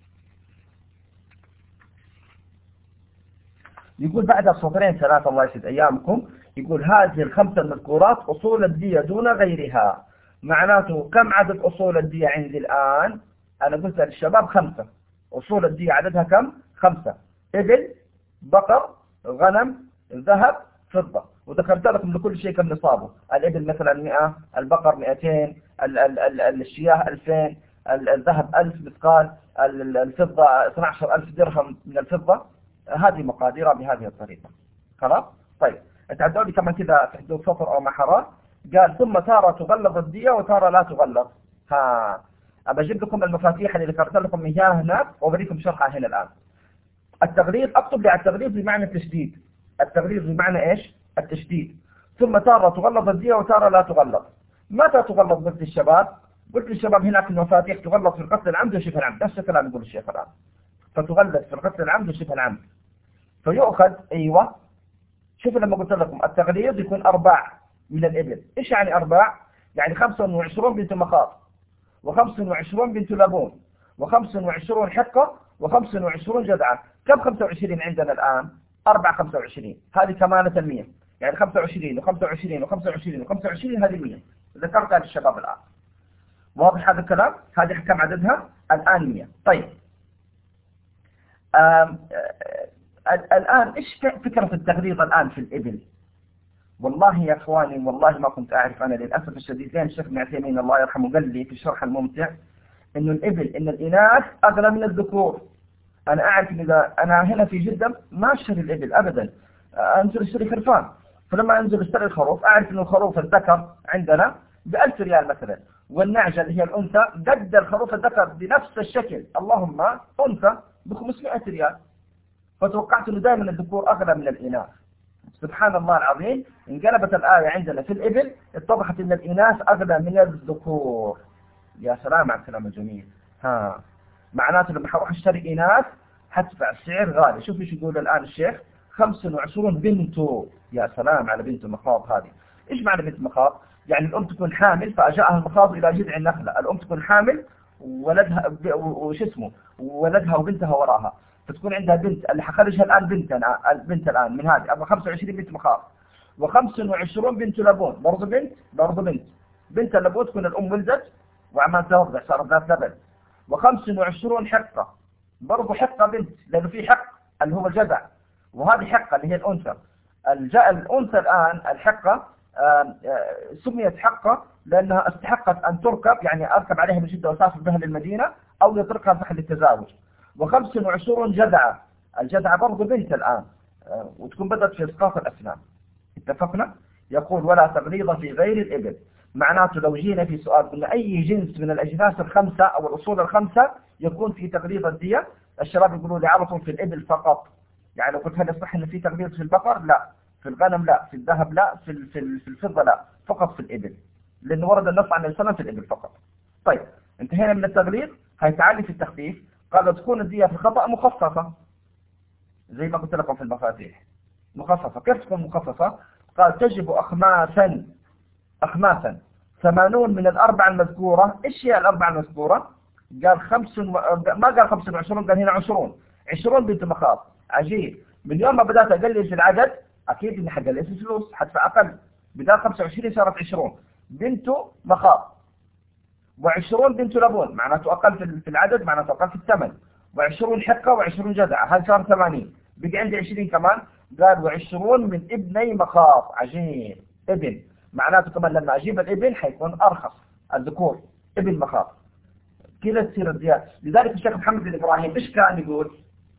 يقول بعد سطرين ثلاثة الله يسعد أيامكم، يقول هذه الخمسة المذكورات أصول الدية دون غيرها. معناته كم عدد أصول الدية عندي الآن؟ أنا قلت للشباب خمسة. أصول الدية عددها كم؟ خمسة: إبل، بقر، غنم، ذهب، فضة. وذكرت لكم لكل شيء كم نصابه. الإبل مثلا مئة، البقر مئتين، ال ال ال الشياه ألفين، الذهب ألف مثقال، الفضة اثني عشر ألف درهم من الفضة. هذه مقاديرها بهذه الطريقة. خلاص؟ طيب اتعدوا لي كمان كذا في حدود سطر أو محرات. قال ثم تارة تغلظ الدية وتارة لا تغلظ. ها أبى أجيب لكم المفاتيح اللي ذكرت لكم إياها هناك وأوريكم شرحها هنا الآن. التغليظ أكتب لي على التغليظ بمعنى التشديد. التغليظ بمعنى إيش؟ التشديد. ثم تارة تغلظ الدية وتارة لا تغلظ. متى تغلظ قلت للشباب؟ قلت للشباب هناك المفاتيح تغلظ في القتل العمد وشبه العمد. نفس الكلام يقول الشيخ الآن. فتغلظ في القتل العمد وشبه العمد. فيؤخذ أيوة. شوفوا لما قلت لكم التغليظ يكون أرباع من الإبل. إيش يعني أرباع؟ يعني خمسة وعشرين بنت مخاض وخمسة وعشرين بنت لبون وخمسة وعشرين حقة وخمسة وعشرين جذعة. كم خمسة وعشرين عندنا الآن؟ أربع خمسة وعشرين. هذه كمالة المية. يعني خمسة وعشرين وخمسة وعشرين وخمسة وعشرين وخمسة وعشرين هذه مية. ذكرتها للشباب الآن. واضح هذا الكلام؟ هذه كم عددها؟ الآن مية. طيب آم الآن إيش فكرة التغليظ الآن في الإبل؟ والله يا إخواني والله ما كنت أعرف أنا للأسف الشديد. زين الشيخ ابن عثيمين الله يرحمه قال لي في الشرح الممتع إنه الإبل إن الإناث أغلى من الذكور. أنا أعرف إن إذا أنا هنا في جدة ما أشتري الإبل أبدا، أنزل أشتري خرفان. فلما أنزل أشتري الخروف أعرف إنه الخروف الذكر عندنا بألف ريال مثلا، والنعجة اللي هي الأنثى قد الخروف الذكر بنفس الشكل اللهم أنثى بخمسمائة ريال. فتوقعت إنه دائما الذكور أغلى من الإناث. سبحان الله العظيم انقلبت الآية عندنا في الإبل اتضحت إن الإناث أغلى من الذكور. يا سلام على الكلام الجميل. ها معناته لما حروح اشتري إناث حدفع سعر غالي. شوف ايش يقول الآن الشيخ: خمسة وعشرين بنته. يا سلام على بنت المخاض هذه. ايش معنى بنت المخاض؟ يعني الأم تكون حامل فأجاءها المخاض إلى جذع النخلة. الأم تكون حامل وولدها وش اسمه ولدها وبنتها وراها، فتكون عندها بنت اللي حخرجها الآن بنتنا البنت الآن من هذه. أبغى خمسة وعشرين بنت مخاض وخمسة وعشرين بنت لبون. برضه بنت برضه بنت بنت اللبون تكون الأم ولدت وعمال ترضع صارت ذات لبن. وخمسة وعشرين حقة برضه حقة بنت، لأنه في حق اللي هو الجدع، وهذه حقة اللي هي الأنثى. الج- الأنثى الآن الحقة آم، آه، سميت حقة لأنها استحقت أن تركب، يعني أركب عليها من جدة وأسافر بها للمدينة، أو يتركها فحل التزاوج. وخمس وعشرون جدعة، الجدعة برضه بنت الآن، آه، وتكون بدأت في إسقاط الأسنان. اتفقنا؟ يقول ولا تغليظ في غير الإبل. معناته لو جينا في سؤال قلنا أي جنس من الأجناس الخمسة أو الأصول الخمسة يكون في تغليظ الدية، الشباب يقولوا لي على طول في الإبل فقط. يعني لو قلت هل يصح أن في تغليظ في البقر؟ لا. في الغنم لا. في الذهب لا. في ال- في ال- في الفضة لا. فقط في الإبل، لأنه ورد النص عن السنة في الإبل فقط. طيب انتهينا من التغليظ. هيتعالي في التخفيف. قال تكون الدية في الخطأ مخففة، زي ما قلت لكم في المفاتيح مخففة. كيف تكون مخففة؟ قال تجب أخماسا، أخماسا ثمانون من الأربعة المذكورة. إيش هي الأربعة المذكورة؟ قال خمس و... ما قال خمس وعشرون، قال هنا عشرون. عشرون بنت مخاض. عجيب، من يوم ما بدأت أقلل في العدد أكيد إني حقلل في الفلوس، حدفع أقل. بدال خمسة وعشرين صارت عشرون بنت مخاض، وعشرون بنت لبون، معناته أقل في في العدد، معناته أقل في الثمن. وعشرون حقة وعشرون جدعة، هذا صار ثمانين. بقي عندي عشرين كمان. قال وعشرون من ابني مخاض. عجيب، ابن، معناته كمان لما أجيب الابن حيكون أرخص الذكور، ابن مخاض. كذا تصير الديات. لذلك الشيخ محمد بن إبراهيم إيش كان يقول؟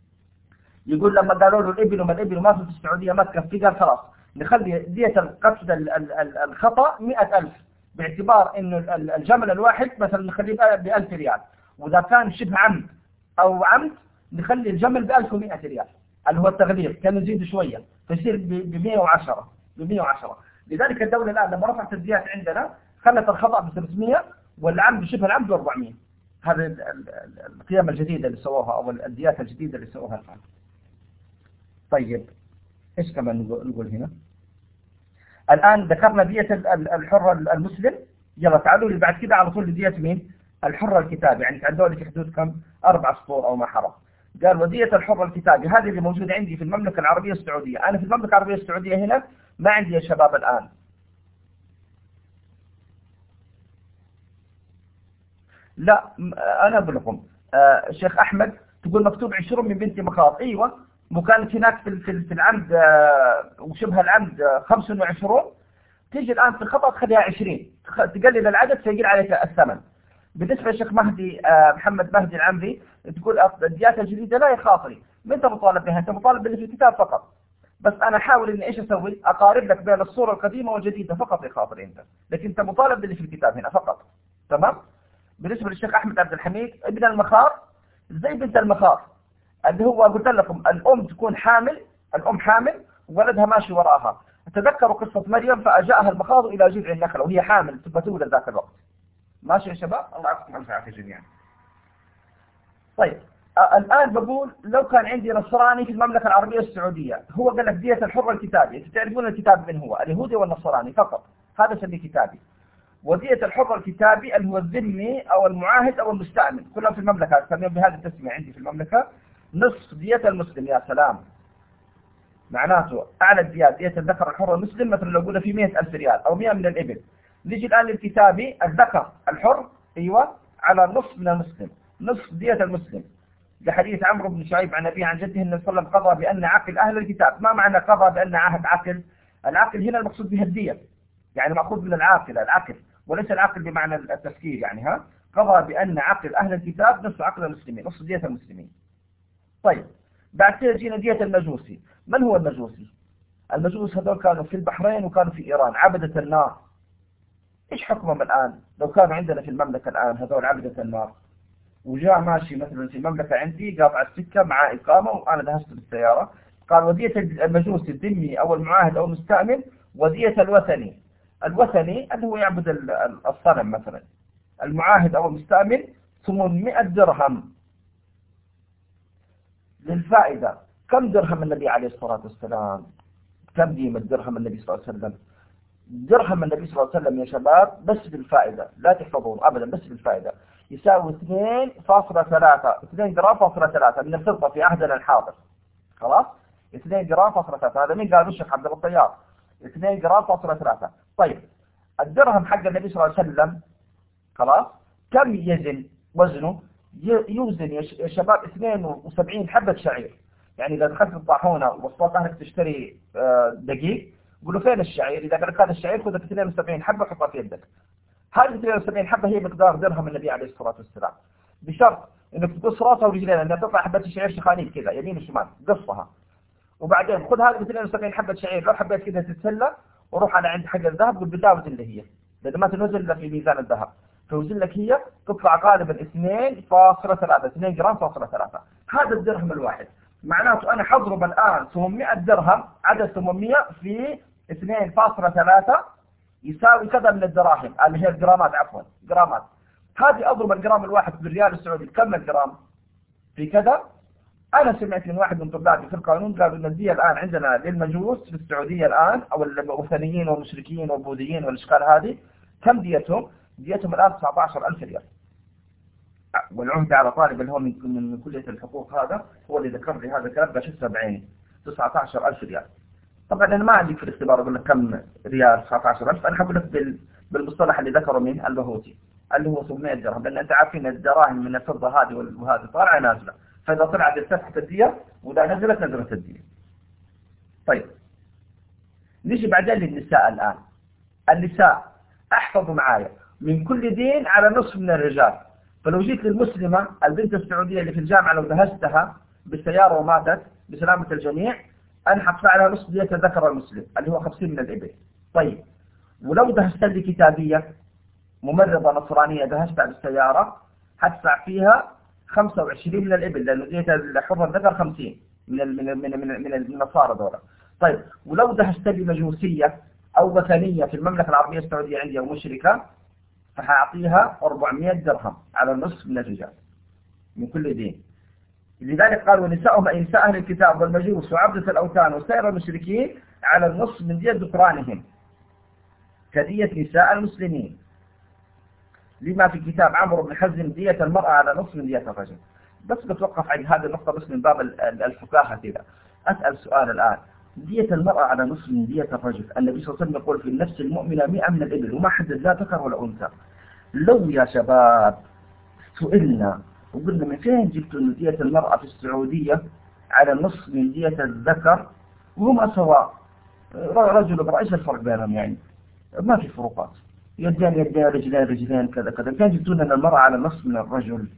يقول لما قالوا له الابن وما الابن وما في السعودية ما تكفي، قال خلاص نخلي دية القتل ال- ال- ال- الخطأ مئة ألف، باعتبار إنه ال- الجمل الواحد مثلا نخليه بألف ريال، وإذا كان شبه عمد أو عمد نخلي الجمل بألف ومئة ريال، اللي هو التغليظ كان يزيد شوية فيصير بمئة وعشرة بمئة وعشرة. لذلك الدولة الآن لما رفعت الديات عندنا خلت الخطأ ب ثلاثمئة والعمد شبه العمد ب أربعمئة. هذه ال- ال- ال- القيم الجديدة اللي سووها أو الديات الجديدة اللي سووها الآن. طيب إيش كمان نقول نقول هنا؟ الآن ذكرنا دية ال- ال- الحر المسلم. يلا تعالوا لي بعد كده على طول لدية مين؟ الحر الكتابي. يعني تعدوا لي في حدود كم؟ أربع سطور أو ما حرام. قال ودية الحر الكتابي هذه اللي موجودة عندي في المملكة العربية السعودية. أنا في المملكة العربية السعودية هنا ما عندي يا شباب الآن. لا م- أنا أقول لكم آه شيخ أحمد تقول مكتوب عشرون من بنتي مخاض. أيوة، وكانت هناك في في في العمد آه وشبه العمد آه خمس وعشرون. تيجي الآن في الخطأ تخليها عشرين، تخ- تقلل العدد فيقل عليك الثمن. بالنسبة للشيخ مهدي آه محمد مهدي العمري تقول أصل الديات الجديدة لا يا خاطري. ما أنت مطالب بها، أنت مطالب باللي في الكتاب فقط. بس أنا أحاول إني إيش أسوي؟ أقارب لك بين الصورة القديمة والجديدة فقط يا خاطري أنت، لكن أنت مطالب باللي في الكتاب هنا فقط. تمام؟ بالنسبة للشيخ أحمد عبد الحميد ابن المخاض زي بنت المخاض، اللي هو قلت لكم الأم تكون حامل، الأم حامل وولدها ماشي وراءها. تذكروا قصة مريم فأجاءها المخاض إلى جذع النخلة وهي حامل تبى تولد ذاك الوقت. ماشي يا شباب؟ الله يعطيكم ألف عافية جميعا. طيب آه، الآن بقول لو كان عندي نصراني في المملكة العربية السعودية، هو قال لك دية الحر الكتابي. أنتم تعرفون الكتاب من هو؟ اليهودي والنصراني فقط، هذا سميه كتابي. ودية الحر الكتابي اللي هو الذمي أو المعاهد أو المستأمن، كلهم في المملكة تسميهم بهذه التسمية عندي في المملكة. نصف دية المسلم. يا سلام، معناته أعلى الديات دية الذكر الحر المسلم مثلا لو قلنا في مئة ألف ريال أو مئة من الإبل. نيجي الآن للكتابي الذكر الحر، أيوة، على نصف من المسلم، نصف دية المسلم. لحديث عمرو بن شعيب عن أبيه عن جده النبي صلى الله عليه وسلم قضى بأن عقل أهل الكتاب. ما معنى قضى بأن عهد عقل؟ العقل هنا المقصود بها الدية، يعني مأخوذ من العاقل، العقل وليس العقل بمعنى التفكير. يعني ها قضى بأن عقل أهل الكتاب نصف عقل المسلمين، نصف دية المسلمين. طيب بعد كده جينا دية المجوسي. من هو المجوسي؟ المجوس هذول كانوا في البحرين وكانوا في إيران عبدة النار. إيش حكمهم الآن لو كانوا عندنا في المملكة الآن هذول عبدة النار، وجاء ماشي مثلا في المملكة عندي قاطع السكة مع إقامة وأنا دهست بالسيارة، قال ودية المجوسي الذمي أو المعاهد أو المستأمن، ودية الوثني. الوثني اللي هو يعبد الصنم مثلا، المعاهد أو المستأمن ثمانمئة درهم. للفائدة كم درهم النبي عليه الصلاة والسلام؟ كم قيمة درهم النبي صلى الله عليه وسلم؟ درهم النبي صلى الله عليه وسلم يا شباب بس بالفائدة، لا تحفظون أبدا، بس بالفائدة يساوي اثنين فاصلة ثلاثة، اثنين جرام فاصلة ثلاثة من الفضة في عهدنا الحاضر. خلاص؟ اثنين جرام فاصلة ثلاثة. هذا مين قال؟ الشيخ عبد الله الطيار. اثنين جرام فاصلة ثلاثة. طيب الدرهم حق النبي صلى الله عليه وسلم خلاص كم يزن وزنه؟ يوزن يا شباب اثنين وسبعين حبة شعير. يعني إذا دخلت الطاحونة ووصلت أهلك تشتري دقيق، قولوا فين الشعير؟ إذا قال لك هذا الشعير خذ اثنين وسبعين حبة حطها في يدك. هذه اثنين وسبعين حبة هي مقدار درهم النبي عليه الصلاة والسلام، بشرط انك تقص راسها ورجليها، انها تطلع حبة الشعير شخانيك كذا يمين وشمال، قصها. وبعدين خذ هذه اثنين وسبعين حبة شعير، لو حبيت كذا تتسلى وروح على عند حق الذهب قل بتاوز اللي هي، لأن ما تنزل الا في ميزان الذهب، توزن لك هي تطلع غالبا اثنين فاصلة ثلاثة اثنين جرام فاصلة ثلاثة. هذا الدرهم الواحد، معناته انا حضرب الان ثمانمائة درهم، عدد ثمانمائة في اثنين فاصلة ثلاثة يساوي كذا من الدراهم اللي هي الجرامات، عفوا جرامات. هذه اضرب الجرام الواحد بالريال السعودي بكم الجرام؟ في كذا. انا سمعت من واحد من طلابي في القانون قالوا ان الدية الان عندنا للمجوس في السعودية الان او الوثنيين والمشركين والبوذيين والاشكال هذه، كم ديتهم؟ ديتهم الان تسعة عشر ألف ريال. والعهد على طالب اللي هو من من كلية الحقوق هذا هو اللي ذكر لي هذا الكلام، قال شفتها بعيني تسعة عشر ألف ريال. طبعا انا ما عندي في الاختبار اقول لك كم ريال تسعة عشر ألف، انا حقول لك بال بالمصطلح اللي ذكره من البهوتي اللي هو ثمانمائة درهم، لان انت عارفين الدراهم من الفضه هذه وهذه طالعه نازله، فاذا طلعت ارتفعت الديه واذا نزلت نزلت الديه. طيب نيجي بعدين للنساء الان. النساء احفظوا معايا من كل دين على نصف من الرجال. فلو جيت للمسلمه البنت السعوديه اللي في الجامعه لو دهستها بالسياره وماتت بسلامه الجميع، انا حدفع لها نصف دية الذكر المسلم اللي هو خمسين من الإبل. طيب ولو دهست لي كتابية ممرضة نصرانية دهستها بالسيارة حدفع فيها خمسة وعشرين من الإبل، لأنه دية الحر الذكر خمسين من ال من ال من ال من النصارى دولة. طيب ولو دهست لي مجوسية أو وثنية في المملكة العربية السعودية عندي أو مشركة فحأعطيها أربعمائة درهم على النصف من الرجال من كل دين. لذلك قال ونساءهم أي نساء أهل الكتاب والمجوس وعبدة الأوثان وسائر المشركين على النصف من دية ذكرانهم كدية نساء المسلمين، لما في كتاب عمرو بن حزم دية المرأة على نصف من دية الرجل. بس بتوقف عند هذه النقطة بس من باب الفكاهة كذا. أسأل سؤال الآن، دية المرأة على نصف من دية الرجل، النبي صلى الله عليه وسلم يقول في النفس المؤمنة مئة من الإبل وما حدد لا ذكر ولا أنثى. لو يا شباب سئلنا وقلنا من فين جبتوا ان دية المرأة في السعودية على النصف من دية الذكر وهما سواء، رجل ومرأة، ايش الفرق بينهم؟ يعني ما في فروقات، يدين يدين رجلين رجلين كذا كذا، كان جبتون ان المرأة على النصف من الرجل.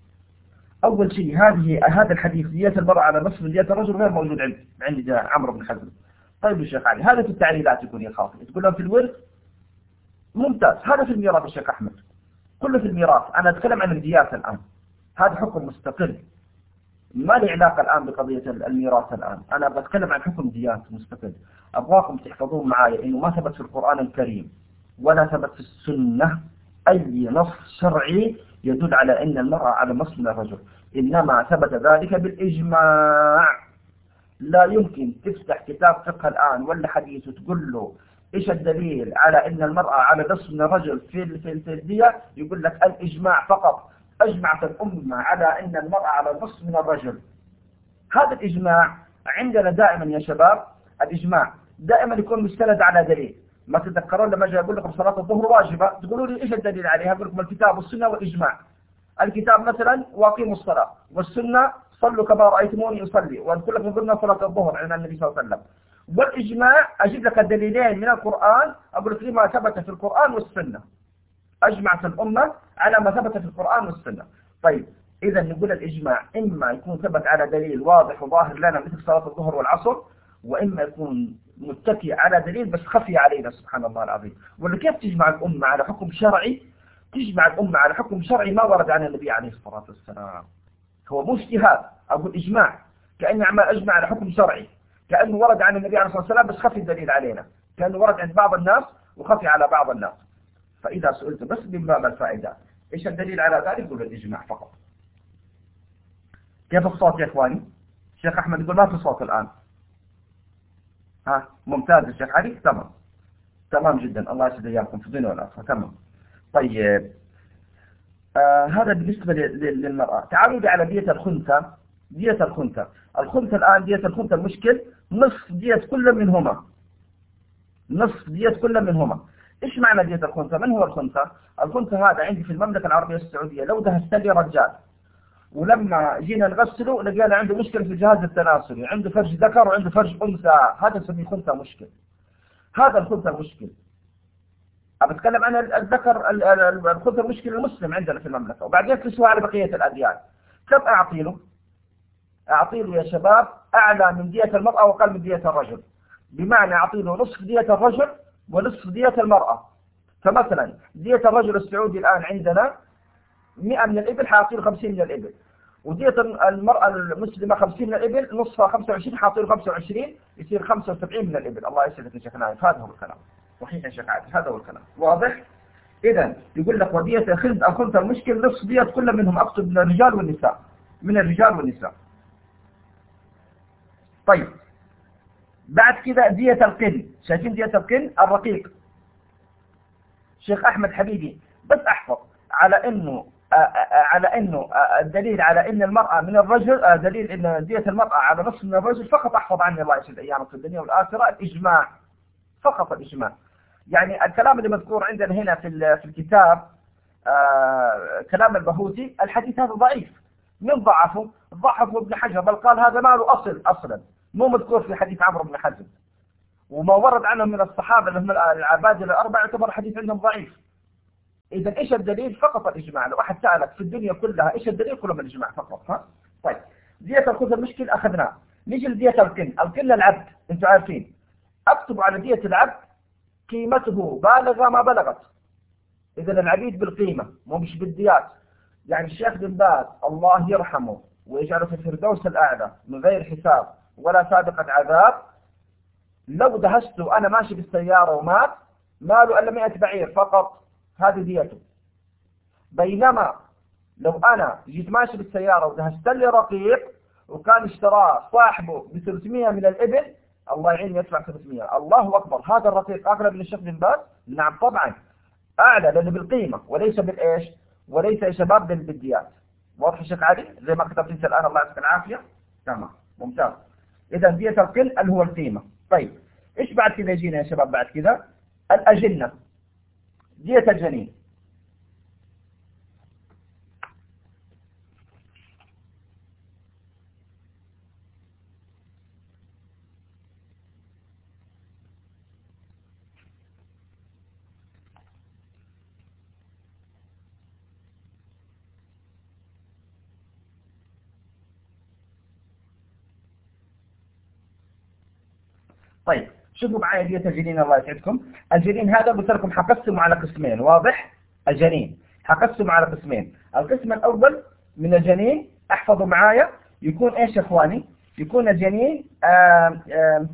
اول شيء هذه هذا الحديث دية المرأة على نصف من دية الرجل غير موجود عند عند عمرو بن حزم. طيب يا شيخ علي هذا في التعليلات يكون يا خاطئ، تقول لهم في الورث ممتاز، هذا في الميراث يا شيخ احمد، كله في الميراث. انا اتكلم عن الديات الان، هذا حكم مستقل ما له علاقة الآن بقضية الميراث. الآن أنا بتكلم عن حكم ديات مستقل. أبغاكم تحفظون معايا إنه ما ثبت في القرآن الكريم ولا ثبت في السنة أي نص شرعي يدل على أن المرأة على نصف من الرجل، إنما ثبت ذلك بالإجماع. لا يمكن تفتح كتاب فقه الآن ولا حديث وتقول له إيش الدليل على أن المرأة على نصف من الرجل في في الدية، يقول لك الإجماع فقط. أجمعت الأمة على أن المرأة على النصف من الرجل. هذا الإجماع عندنا دائما يا شباب، الإجماع دائما يكون مستند على دليل. ما تتذكرون لما جاء أقول لكم صلاة الظهر واجبة تقولوا لي إيش الدليل عليها؟ أقول لكم الكتاب والسنة والإجماع. الكتاب مثلا واقيموا الصلاة، والسنة صلوا كما رأيتموني أصلي، وأقول لكم قلنا صلاة الظهر عن النبي صلى الله عليه وسلم. والإجماع أجيب لك الدليلين من القرآن أقول لك لما ثبت في القرآن والسنة. أجمعت الأمة على ما ثبت في القرآن والسنة. طيب إذا نقول الإجماع إما يكون ثبت على دليل واضح وظاهر لنا مثل صلاة الظهر والعصر، وإما يكون متكي على دليل بس خفي علينا سبحان الله العظيم. ولا كيف تجمع الأمة على حكم شرعي؟ تجمع الأمة على حكم شرعي ما ورد عن النبي عليه الصلاة والسلام. هو مو اجتهاد، أقول إجماع، كأني عمال أجمع على حكم شرعي، كأنه ورد عن النبي عليه الصلاة والسلام بس خفي الدليل علينا، كأنه ورد عند بعض الناس وخفي على بعض الناس. فإذا سئلت بس من باب الفائدة إيش الدليل على ذلك؟ يقول الإجماع فقط. كيف الصوت يا إخواني؟ الشيخ أحمد يقول ما في صوت الآن. ها ممتاز الشيخ علي، تمام تمام جدا، الله يسعد إياكم في الدنيا والآخرة، تمام. طيب آه هذا بالنسبة للمرأة. تعالوا لي على دية الخنثى. دية الخنثى، الخنثى الآن دية الخنثى المشكل نصف دية كل منهما، نصف دية كل منهما. إيش معنى دية الخنثى؟ من هو الخنثى؟ الخنثى هذا عندي في المملكة العربية السعودية لو دهست لي رجال ولما جينا نغسله لقينا عنده مشكلة في الجهاز التناسلي، عنده فرج ذكر وعنده فرج أنثى، هذا نسميه خنثى مشكل. هذا الخنثى المشكل. أنا بتكلم عن الذكر الخنثى المشكل المسلم عندنا في المملكة، وبعدين قسوها على بقية الأديان. كم أعطي له؟ أعطي له يا شباب أعلى من دية المرأة وأقل من دية الرجل. بمعنى أعطي له نصف دية الرجل ونصف دية المرأة. فمثلا دية الرجل السعودي الآن عندنا مئة من الإبل، حاعطي له خمسين من الإبل. ودية المرأة المسلمة خمسين من الإبل، نصفها خمسة وعشرين، حاطين له خمسة وعشرين، يصير خمسة وسبعين من الإبل. الله يسعدك يا شيخ نايف، هذا هو الكلام. صحيح يا شيخ عادل، هذا هو الكلام. واضح؟ إذا يقول لك ودية خنثى أخنثى المشكل نصف دية كل منهم، أقصد من الرجال والنساء، من الرجال والنساء. طيب بعد كذا دية القن. شايفين دية القن الرقيق؟ شيخ أحمد حبيبي بس أحفظ على إنه على انه الدليل على ان المرأة من الرجل، دليل ان دية المرأة على نصف من الرجل فقط. احفظ عني الله يسعد ايامك في الدنيا والاخرة، الاجماع فقط، الاجماع. يعني الكلام اللي مذكور عندنا هنا في في الكتاب آه كلام البهوتي، الحديث هذا ضعيف. من ضعفه؟ ضعفه ابن حجر، بل قال هذا ما له اصل اصلا، مو مذكور في حديث عمرو بن حزم. وما ورد عنهم من الصحابة اللي هم العباد الاربعة يعتبر حديث عندهم ضعيف. إذا إيش الدليل؟ فقط الإجماع. لو أحد سألك في الدنيا كلها إيش الدليل؟ كلهم الإجماع فقط. ها؟ طيب دية الخنثى المشكل أخذناه. نيجي لدية القن. القن العبد، أنتم عارفين أكتب على دية العبد قيمته بالغ ما بلغت. إذا العبيد بالقيمة مو مش بالديات. يعني الشيخ بن باز الله يرحمه ويجعله في الفردوس الأعلى من غير حساب ولا سابقة عذاب، لو دهسته أنا ماشي بالسيارة ومات ماله إلا مئة بعير فقط، هذه ديته. بينما لو أنا جيت ماشي بالسيارة ودهست لي رقيق وكان اشتراه صاحبه ب ثلاثمئة من الإبل، الله يعين يدفع ثلاثمئة. الله أكبر، هذا الرقيق أغلى من الشيخ بن باز؟ نعم طبعا أعلى، لأنه بالقيمة وليس بالإيش، وليس يا شباب بالديات. واضح يا شيخ علي؟ زي ما كتبت أنت الآن، الله يعطيك العافية. تمام ممتاز. إذا دية القل اللي هو القيمة. طيب إيش بعد كذا يجينا يا شباب؟ بعد كذا الأجنة، دية الجنين. طيب شوفوا معي دية الجنين الله يسعدكم. الجنين هذا قلت لكم حقسمه على قسمين. واضح؟ الجنين حقسمه على قسمين. القسم الأول من الجنين احفظوا معايا يكون ايش يا اخواني؟ يكون الجنين آآ آآ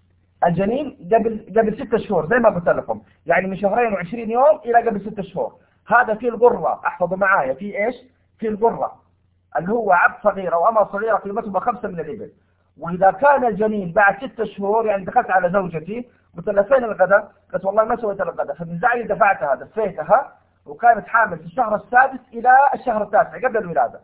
الجنين قبل قبل ستة شهور زي ما قلت لكم، يعني من شهرين وعشرين يوم إلى قبل ستة شهور. هذا في الغرة، احفظوا معايا في ايش؟ في الغرة اللي هو عبد صغير أو أمة صغيرة قيمتها خمسة من الإبل. وإذا كان الجنين بعد ستة شهور، يعني دخلت على زوجتي قلت لها فين الغداء؟ قالت والله ما سويت الغداء، فمن زعلي دفعتها دفيتها، وكانت حامل في الشهر السادس إلى الشهر التاسع قبل الولادة.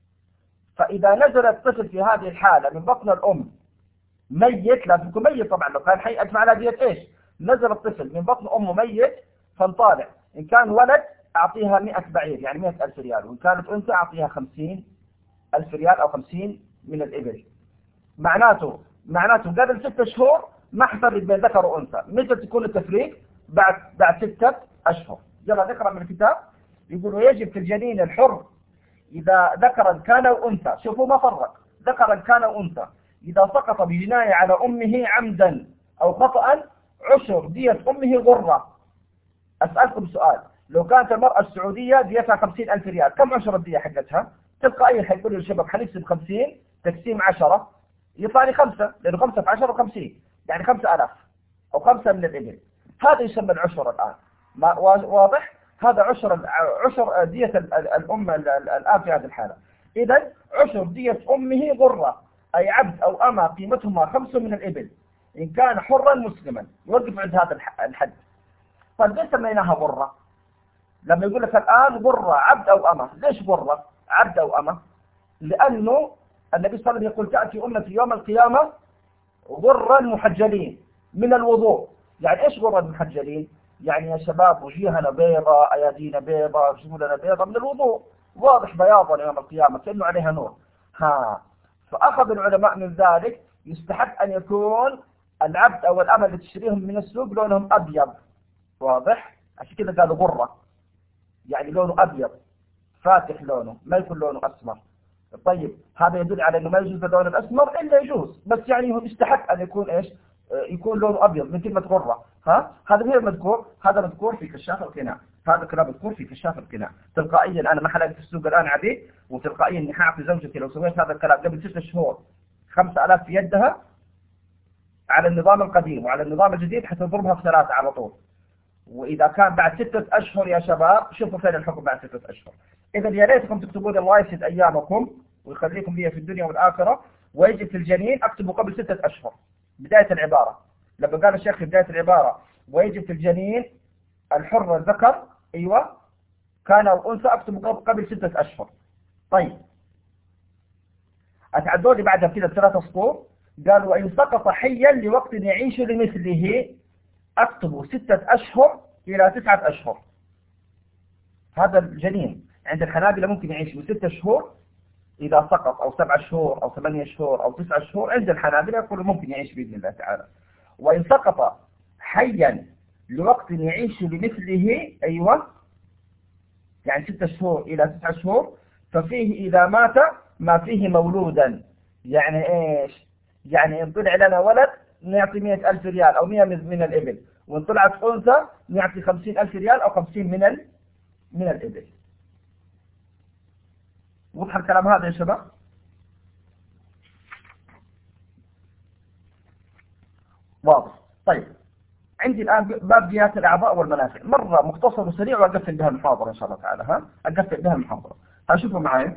فإذا نزل الطفل في هذه الحالة من بطن الأم ميت، لازم يكون ميت طبعا، لو كان حي أدفع لها دية إيش؟ نزل الطفل من بطن أمه ميت فانطالع. إن كان ولد أعطيها مئة بعير يعني مئة ألف ريال، وإن كانت أنثى أعطيها خمسين ألف ريال أو خمسين من الإبل. معناته معناته قبل ستة شهور ما حفرق بين ذكر وأنثى. متى تكون التفريق؟ بعد بعد ستة أشهر. يلا نقرأ من الكتاب. يقولوا يجب في الجنين الحر إذا ذكرا كان أو أنثى، شوفوا ما فرق، ذكرا كان أو أنثى، إذا سقط بجناية على أمه عمدا أو خطأ عشر دية أمه غرة. أسألكم سؤال، لو كانت المرأة السعودية ديتها خمسين ألف ريال، كم عشر الدية حقتها؟ تلقائيا حيقول للشباب حنكسب خمسين تقسيم عشرة يطلع لي خمسة، لأنه خمسة في عشرة وخمسين يعني خمسة آلاف أو خمسة من الإبل. هذا يسمى العشر الآن. ما واضح؟ هذا عشر عشر دية الأم الآن في هذه الحالة. إذا عشر دية أمه غرة، أي عبد أو أمة قيمتهما خمسة من الإبل إن كان حرا مسلما. يوقف عند هذا الحد. طيب ليش سميناها غرة؟ لما يقول لك الآن غرة عبد أو أمة، ليش غرة عبد أو أمة؟ لأنه النبي صلى الله عليه وسلم يقول تأتي أمتي يوم القيامة غرا محجلين من الوضوء. يعني إيش غرا محجلين؟ يعني يا شباب وجيهنا بيضة، أيادينا بيضة، رجولنا بيضة من الوضوء. واضح بياضا يوم القيامة كأنه عليها نور. ها فأخذ العلماء من ذلك يستحب أن يكون العبد أو الأمة اللي تشتريهم من السوق لونهم أبيض. واضح؟ عشان كذا قالوا غرة، يعني لونه أبيض فاتح لونه، ما يكون لونه أسمر. طيب هذا يدل على أنه ما يجوز اللون الأسمر إلا يجوز، بس يعني هو يستحق أن يكون إيش؟ يكون لونه أبيض من كلمة غرة. ها هذا غير مذكور، هذا مذكور في كشاف القناع، هذا كلام مذكور في كشاف القناع. تلقائيا أنا ما حلاقي في السوق الآن عبيد، وتلقائيا إني حاعطي زوجتي لو سويت هذا الكلام قبل ستة شهور خمسة آلاف في يدها على النظام القديم، وعلى النظام الجديد حتضربها في ثلاثة على طول. وإذا كان بعد ستة أشهر يا شباب شوفوا فين الحكم بعد ستة أشهر. إذا يا ريتكم تكتبون الله يسعد أيامكم ويخليكم لي في الدنيا والآخرة، ويجي في الجنين أكتبوا قبل ستة أشهر بداية العبارة. لما قال الشيخ في بداية العبارة ويجي في الجنين الحر الذكر، أيوة كان الأنثى أكتبوا قبل ستة أشهر. طيب أتعدوا لي بعدها كذا ثلاثة سطور، قالوا وإن سقط حيا لوقت يعيش لمثله أكتبوا ستة أشهر إلى تسعة أشهر. هذا الجنين عند الحنابلة ممكن يعيش بستة شهور إذا سقط، أو سبعة شهور أو ثمانية شهور أو تسعة شهور. عند الحنابلة يقولوا ممكن يعيش بإذن الله تعالى. وإن سقط حيا لوقت يعيش لمثله، أيوة يعني ستة شهور إلى تسعة شهور، ففيه إذا مات ما فيه مولودا. يعني إيش؟ يعني إن طلع لنا ولد نعطي مئة ألف ريال أو مئة من الإبل، وإن طلعت أنثى نعطي خمسين ألف ريال أو خمسين من ال... من الإبل. وضح الكلام هذا يا شباب؟ واضح. طيب عندي الآن باب ديات الأعضاء والمنافع، مرة مختصر وسريع وأقفل بها المحاضرة إن شاء الله تعالى. ها أقفل بها المحاضرة. هشوفوا معي.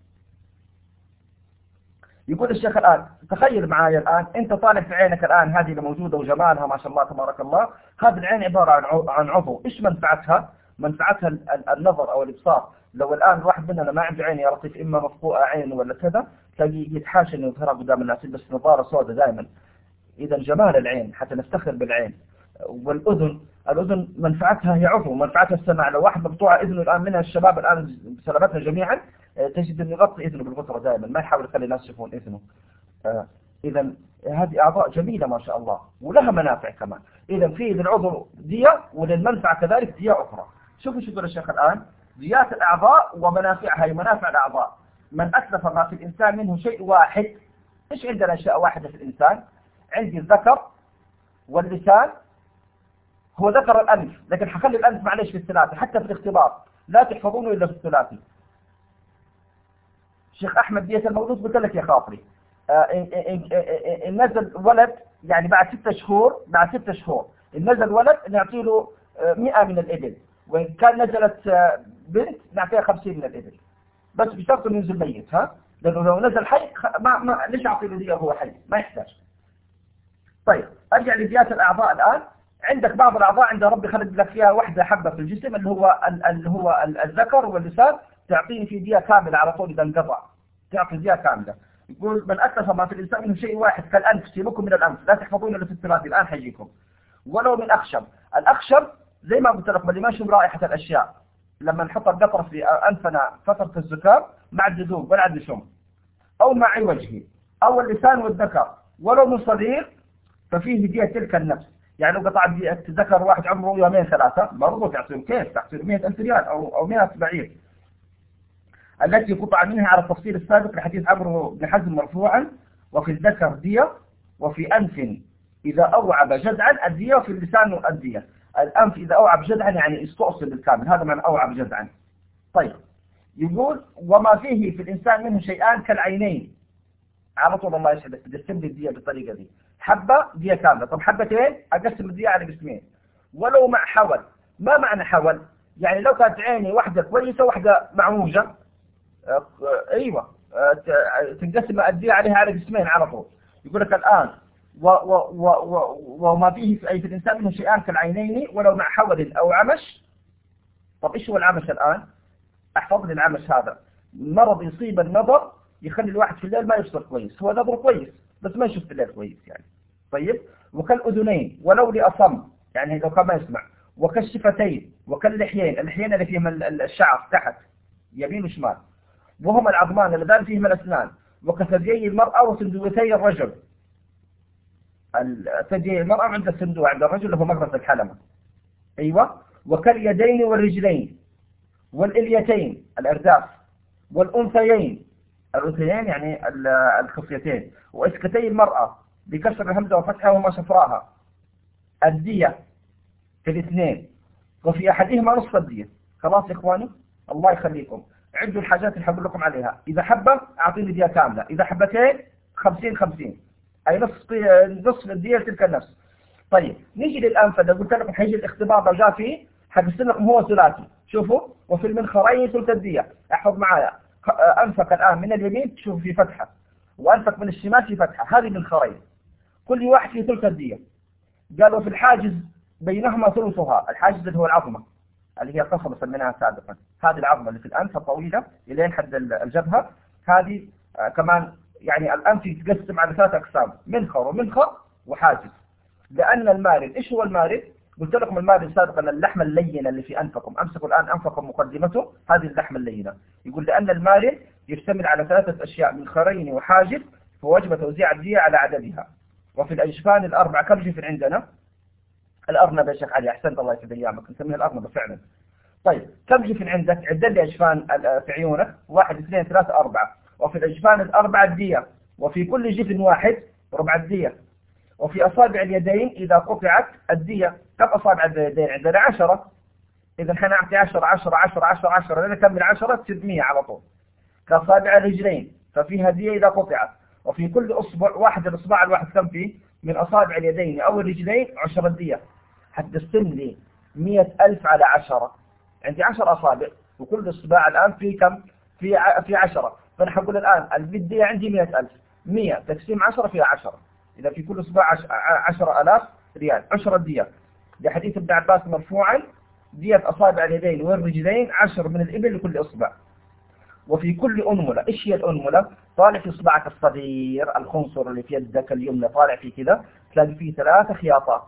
يقول الشيخ الآن تخيل معايا الآن أنت طالع في عينك الآن هذه اللي موجودة وجمالها ما شاء الله تبارك الله. هذه العين عبارة عن عن عضو. إيش منفعتها؟ منفعتها النظر أو الإبصار. لو الآن واحد مننا ما عنده عين يا لطيف، إما مفقوعة عين ولا كذا، تلاقي يتحاشى إنه يظهرها قدام الناس بس نظارة سوداء دائما. إذا جمال العين حتى نفتخر بالعين. والأذن، الأذن منفعتها هي عضو، منفعتها السمع. لو واحد مقطوعة إذنه الآن منها الشباب الآن سلامتنا جميعا تجد أنه يغطي إذنه بالغطرة دائما، ما يحاول يخلي الناس يشوفون إذنه. آه إذا هذه أعضاء جميلة ما شاء الله ولها منافع كمان. إذا في للعضو دية وللمنفعة كذلك دية أخرى. شوفوا شو يقول الشيخ الآن: ديات الأعضاء ومنافعها. هي منافع الأعضاء: من أتلف ما في الإنسان منه شيء واحد. إيش عندنا أشياء واحدة في الإنسان؟ عندي الذكر واللسان. هو ذكر الأنف، لكن حخلي الأنف معلش في الثلاثي، حتى في الاختبار لا تحفظونه إلا في الثلاثي. شيخ أحمد دية المولود قلت لك يا خاطري آه إن, إن, إن نزل ولد يعني بعد ستة شهور، بعد ستة شهور إن نزل ولد نعطي له مئة من الإبل، وإن كان نزلت بنت نعطيها خمسين من الإبل، بس بشرط إنه ينزل ميت. ها لأنه لو نزل حي ما ما ليش أعطي له دية وهو حي؟ ما يحتاج. طيب أرجع لديات الأعضاء الآن. عندك بعض الأعضاء عند ربي خلق لك فيها وحدة حبة في الجسم اللي هو اللي هو الذكر واللسان، تعطيني في دية كاملة على طول إذا انقطع، تعطي دية كاملة. يقول من أتلف ما في الإنسان منه شيء واحد كالأنف، سيبكم من الأنف لا تحفظون إلا في الثلاثي، الآن حيجيكم. ولو من أخشب. الأخشب زي ما قلت لكم اللي ما يشم رائحة الأشياء، لما نحط القطرة في أنفنا فترة الزكام ما عاد يذوب ولا عاد يشم. أو مع وجهه. أو اللسان والذكر ولو من صغير ففيه دية تلك النفس. يعني لو قطع ذكر واحد عمره يومين ثلاثة برضه تعطيه كيف؟ تعطيه مئة ألف ريال أو أو مئة بعير. التي قطع منها على التفصيل السابق لحديث عمرو بن حزم مرفوعا: وفي الذكر دية وفي أنف إذا أوعب جذعا الدية، وفي اللسان الدية. الأنف إذا أوعب جذعا يعني استؤصل بالكامل، هذا معنى أوعب جذعا. طيب يقول وما فيه في الإنسان منه شيئان كالعينين. على طول الله يسعدك تقسم لي الدية بالطريقة دي: حبة دية كاملة. طب حبتين أقسم الدية على قسمين. ولو مع حول. ما معنى حول؟ يعني لو كانت عيني واحدة كويسة واحدة معوجة، آه أيوة آه تنقسم الدية عليها على قسمين على طول. يقول لك الآن و و و و وما فيه في أي في الإنسان منه شيئان كالعينين ولو مع حول أو عمش. طب إيش هو العمش الآن؟ أحفظ لي العمش هذا: مرض يصيب النظر يخلي الواحد في الليل ما يبصر كويس، هو نظره كويس بس ما يشوف في الليل كويس يعني. طيب وكالأذنين ولو لأصم، يعني لو كان ما يسمع. وكالشفتين وكاللحيين، اللحيين اللي فيهم الشعر تحت يمين وشمال، وهما العظمان اللذان فيهما الأسنان، وكثديي المرأة وسندوتي الرجل. ثديي المرأة عند السندوة، عند الرجل هو مغرز الحلمة. أيوة. وكاليدين والرجلين والإليتين الأرداف، والأنثيين، الأنثيين يعني الخصيتين، وإسكتي المرأة بكسر الهمزة وفتحها وما شفراها. الدية في الاثنين، وفي أحدهما نصف الدية. خلاص يا إخواني، الله يخليكم عدوا الحاجات اللي حقول لكم عليها. إذا حبة أعطيني دية كاملة، إذا حبتين خمسين خمسين، أي نصف نصف الدية تلك النفس. طيب نيجي للأنف. إذا قلت لكم حيجي الاختبار لو جاء فيه حقسم لكم هو ثلاثي. شوفوا، وفي المنخرين ثلث الدية. احفظ معايا، أنفك الآن من اليمين تشوف في فتحة، وأنفك من الشمال في فتحة، هذه منخرين، كل واحد في ثلث الدية. قالوا في الحاجز بينهما ثلثها. الحاجز اللي هو العظمة اللي هي القصبة سميناها سابقا، هذه العظمة اللي في الأنف الطويلة إلين حد الجبهة، هذه آه كمان يعني الأنف يتقسم على ثلاثة أقسام، منخر ومنخر وحاجز. لأن المارد، إيش هو المارد؟ قلت لكم المارد سابقا اللحمة اللينة اللي في أنفكم. أمسكوا الآن أنفكم مقدمته، هذه اللحمة اللينة. يقول لأن المارد يشتمل على ثلاثة أشياء، منخرين وحاجز، فوجب توزيع الدية على عددها. وفي الأجفان الأربعة كم جفن عندنا؟ الأرنبة يا شيخ علي، أحسنت الله يسعد أيامك، نسميها الأرنبة فعلا. طيب كم جفن عندك؟ عد لي أجفان في عيونك، واحد اثنين ثلاثة أربعة. وفي الأجفان الأربعة الدية، وفي كل جفن واحد ربع الدية. وفي أصابع اليدين إذا قطعت الدية. كم أصابع اليدين عندنا؟ عشرة. إذا حنعطي عشرة عشرة عشرة عشرة عشرة لأن كم من عشرة تصير مية على طول. كأصابع الرجلين ففيها دية إذا قطعت. وفي كل أصبع واحد، الإصبع الواحد كم فيه من أصابع اليدين أو الرجلين؟ عشرة دية. هتقسم لي مئة ألف على عشرة، عندي عشر أصابع وكل إصبع الآن في كم؟ في ع... في عشرة. فأنا حقول الآن الدية عندي مئة ألف، مئة تقسيم عشرة فيها عشرة، إذا في كل إصبع عش... عشرة آلاف ريال، عشرة دية. لحديث ابن عباس مرفوعا دية أصابع اليدين والرجلين عشر من الإبل لكل إصبع. وفي كل أنملة، إيش هي الأنملة؟ طالع في إصبعك الصغير الخنصر اللي في يدك اليمنى، طالع فيه كذا، تلاقي فيه ثلاثة خياطات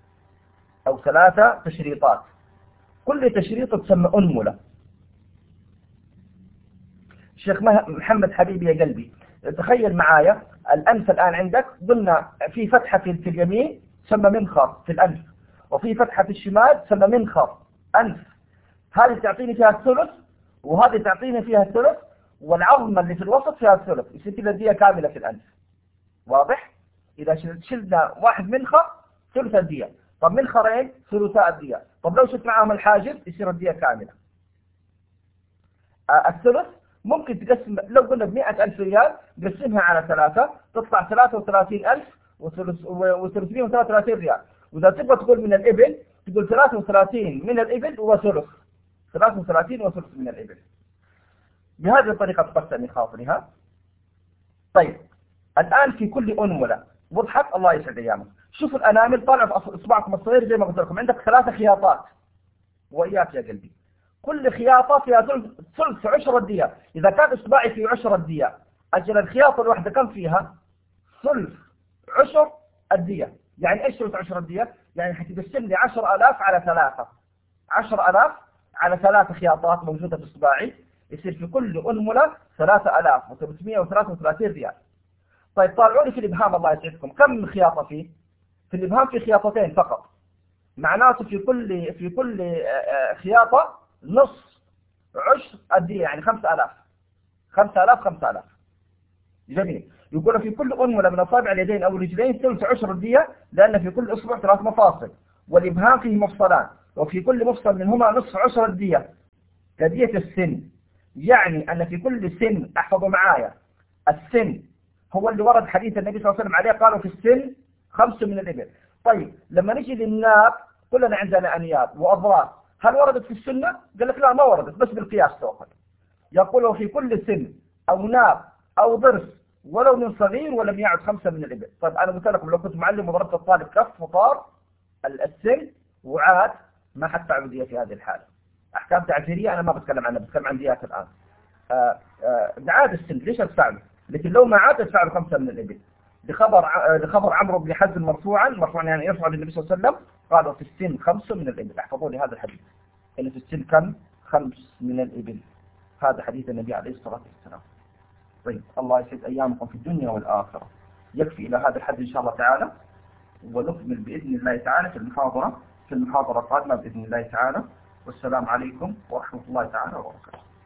أو ثلاثة تشريطات، كل تشريط تسمى أنملة. الشيخ محمد حبيبي يا قلبي، تخيل معايا الأنف الآن عندك، قلنا في فتحة في اليمين تسمى منخر في الأنف، وفي فتحة في الشمال تسمى منخر أنف. هذه تعطيني فيها الثلث، وهذه تعطيني فيها الثلث، والعظمة اللي في الوسط فيها الثلث، يصير كذا دية كاملة في الأنف. واضح؟ إذا شلنا واحد منخر ثلث الدية. طب منخرين ثلثاء الدية. طب لو شلت معهم الحاجز يصير الدية كاملة. آه الثلث ممكن تقسم، لو قلنا بمئة ألف ريال قسمها على ثلاثة تطلع ثلاثة وثلاثين ألف وثلاثمئة وثلاثة وثلاثين ريال. وإذا تبغى تقول من الإبل تقول ثلاثة وثلاثين من الإبل وثلث، ثلاثة وثلاثين وثلث من الإبل. بهذه الطريقة تقسم خاطرها. طيب الآن في كل أنملة وضحت، الله يسعد أيامك. شوفوا الأنامل طالع في إصبعكم الصغير زي ما قلت لكم، عندك ثلاثة خياطات، وإياك يا قلبي كل خياطة فيها ثلث عشرة دية. إذا كان إصبعي في عشرة دية، أجل الخياطة الواحدة كم فيها؟ ثلث عشر الدية. يعني إيش ثلث عشر الدية؟ يعني حتقسم لي عشر آلاف على ثلاثة، عشر آلاف على ثلاثة خياطات موجودة في إصبعي، يصير في كل أنملة ثلاثة آلاف وثلاثمئة وثلاثة وثلاثين ريال. طيب طالعوا لي في الإبهام الله يسعدكم، كم من خياطة فيه؟ في الإبهام في خياطتين فقط، معناته في كل في كل خياطة نص عشر الدية، يعني خمسة آلاف خمسة آلاف خمسة آلاف. جميل. يقول في كل أنملة من أصابع اليدين أو الرجلين ثلث عشر الدية، لأن في كل أصبع ثلاث مفاصل، والإبهام فيه مفصلان، وفي كل مفصل منهما نصف عشر الدية كدية السن. يعني أن في كل سن، احفظوا معايا، السن هو اللي ورد حديث النبي صلى الله عليه وسلم عليه، قالوا في السن خمس من الإبل. طيب لما نجي للناب، كلنا عندنا أنياب وأضراس، هل وردت في السنة؟ قال لك لا ما وردت، بس بالقياس تأخذ. يقول في كل سن أو ناب أو ضرس ولو من صغير ولم يعد خمسة من الإبل. طيب أنا قلت لكم لو كنت معلم وضربت الطالب كف وطار السن وعاد، ما حدفع دية في هذه الحالة. أحكام تعزيرية أنا ما بتكلم عنها، بتكلم عن ديات الآن. آه آه عاد السن ليش أدفع له؟ لكن لو ما عاد أدفع له خمسة من الإبل. لخبر لخبر عمرو بن حزم مرفوعا مرفوعا يعني يرفع للنبي صلى الله عليه وسلم، قالوا في السن خمس من الإبل. احفظوا لي هذا الحديث، إن في السن كم؟ خمس من الإبل. هذا حديث النبي عليه الصلاة والسلام. طيب الله يسعد أيامكم في الدنيا والآخرة. يكفي إلى هذا الحد إن شاء الله تعالى، ونكمل بإذن الله تعالى في المحاضرة في المحاضرة القادمة بإذن الله تعالى. والسلام عليكم ورحمة الله تعالى وبركاته.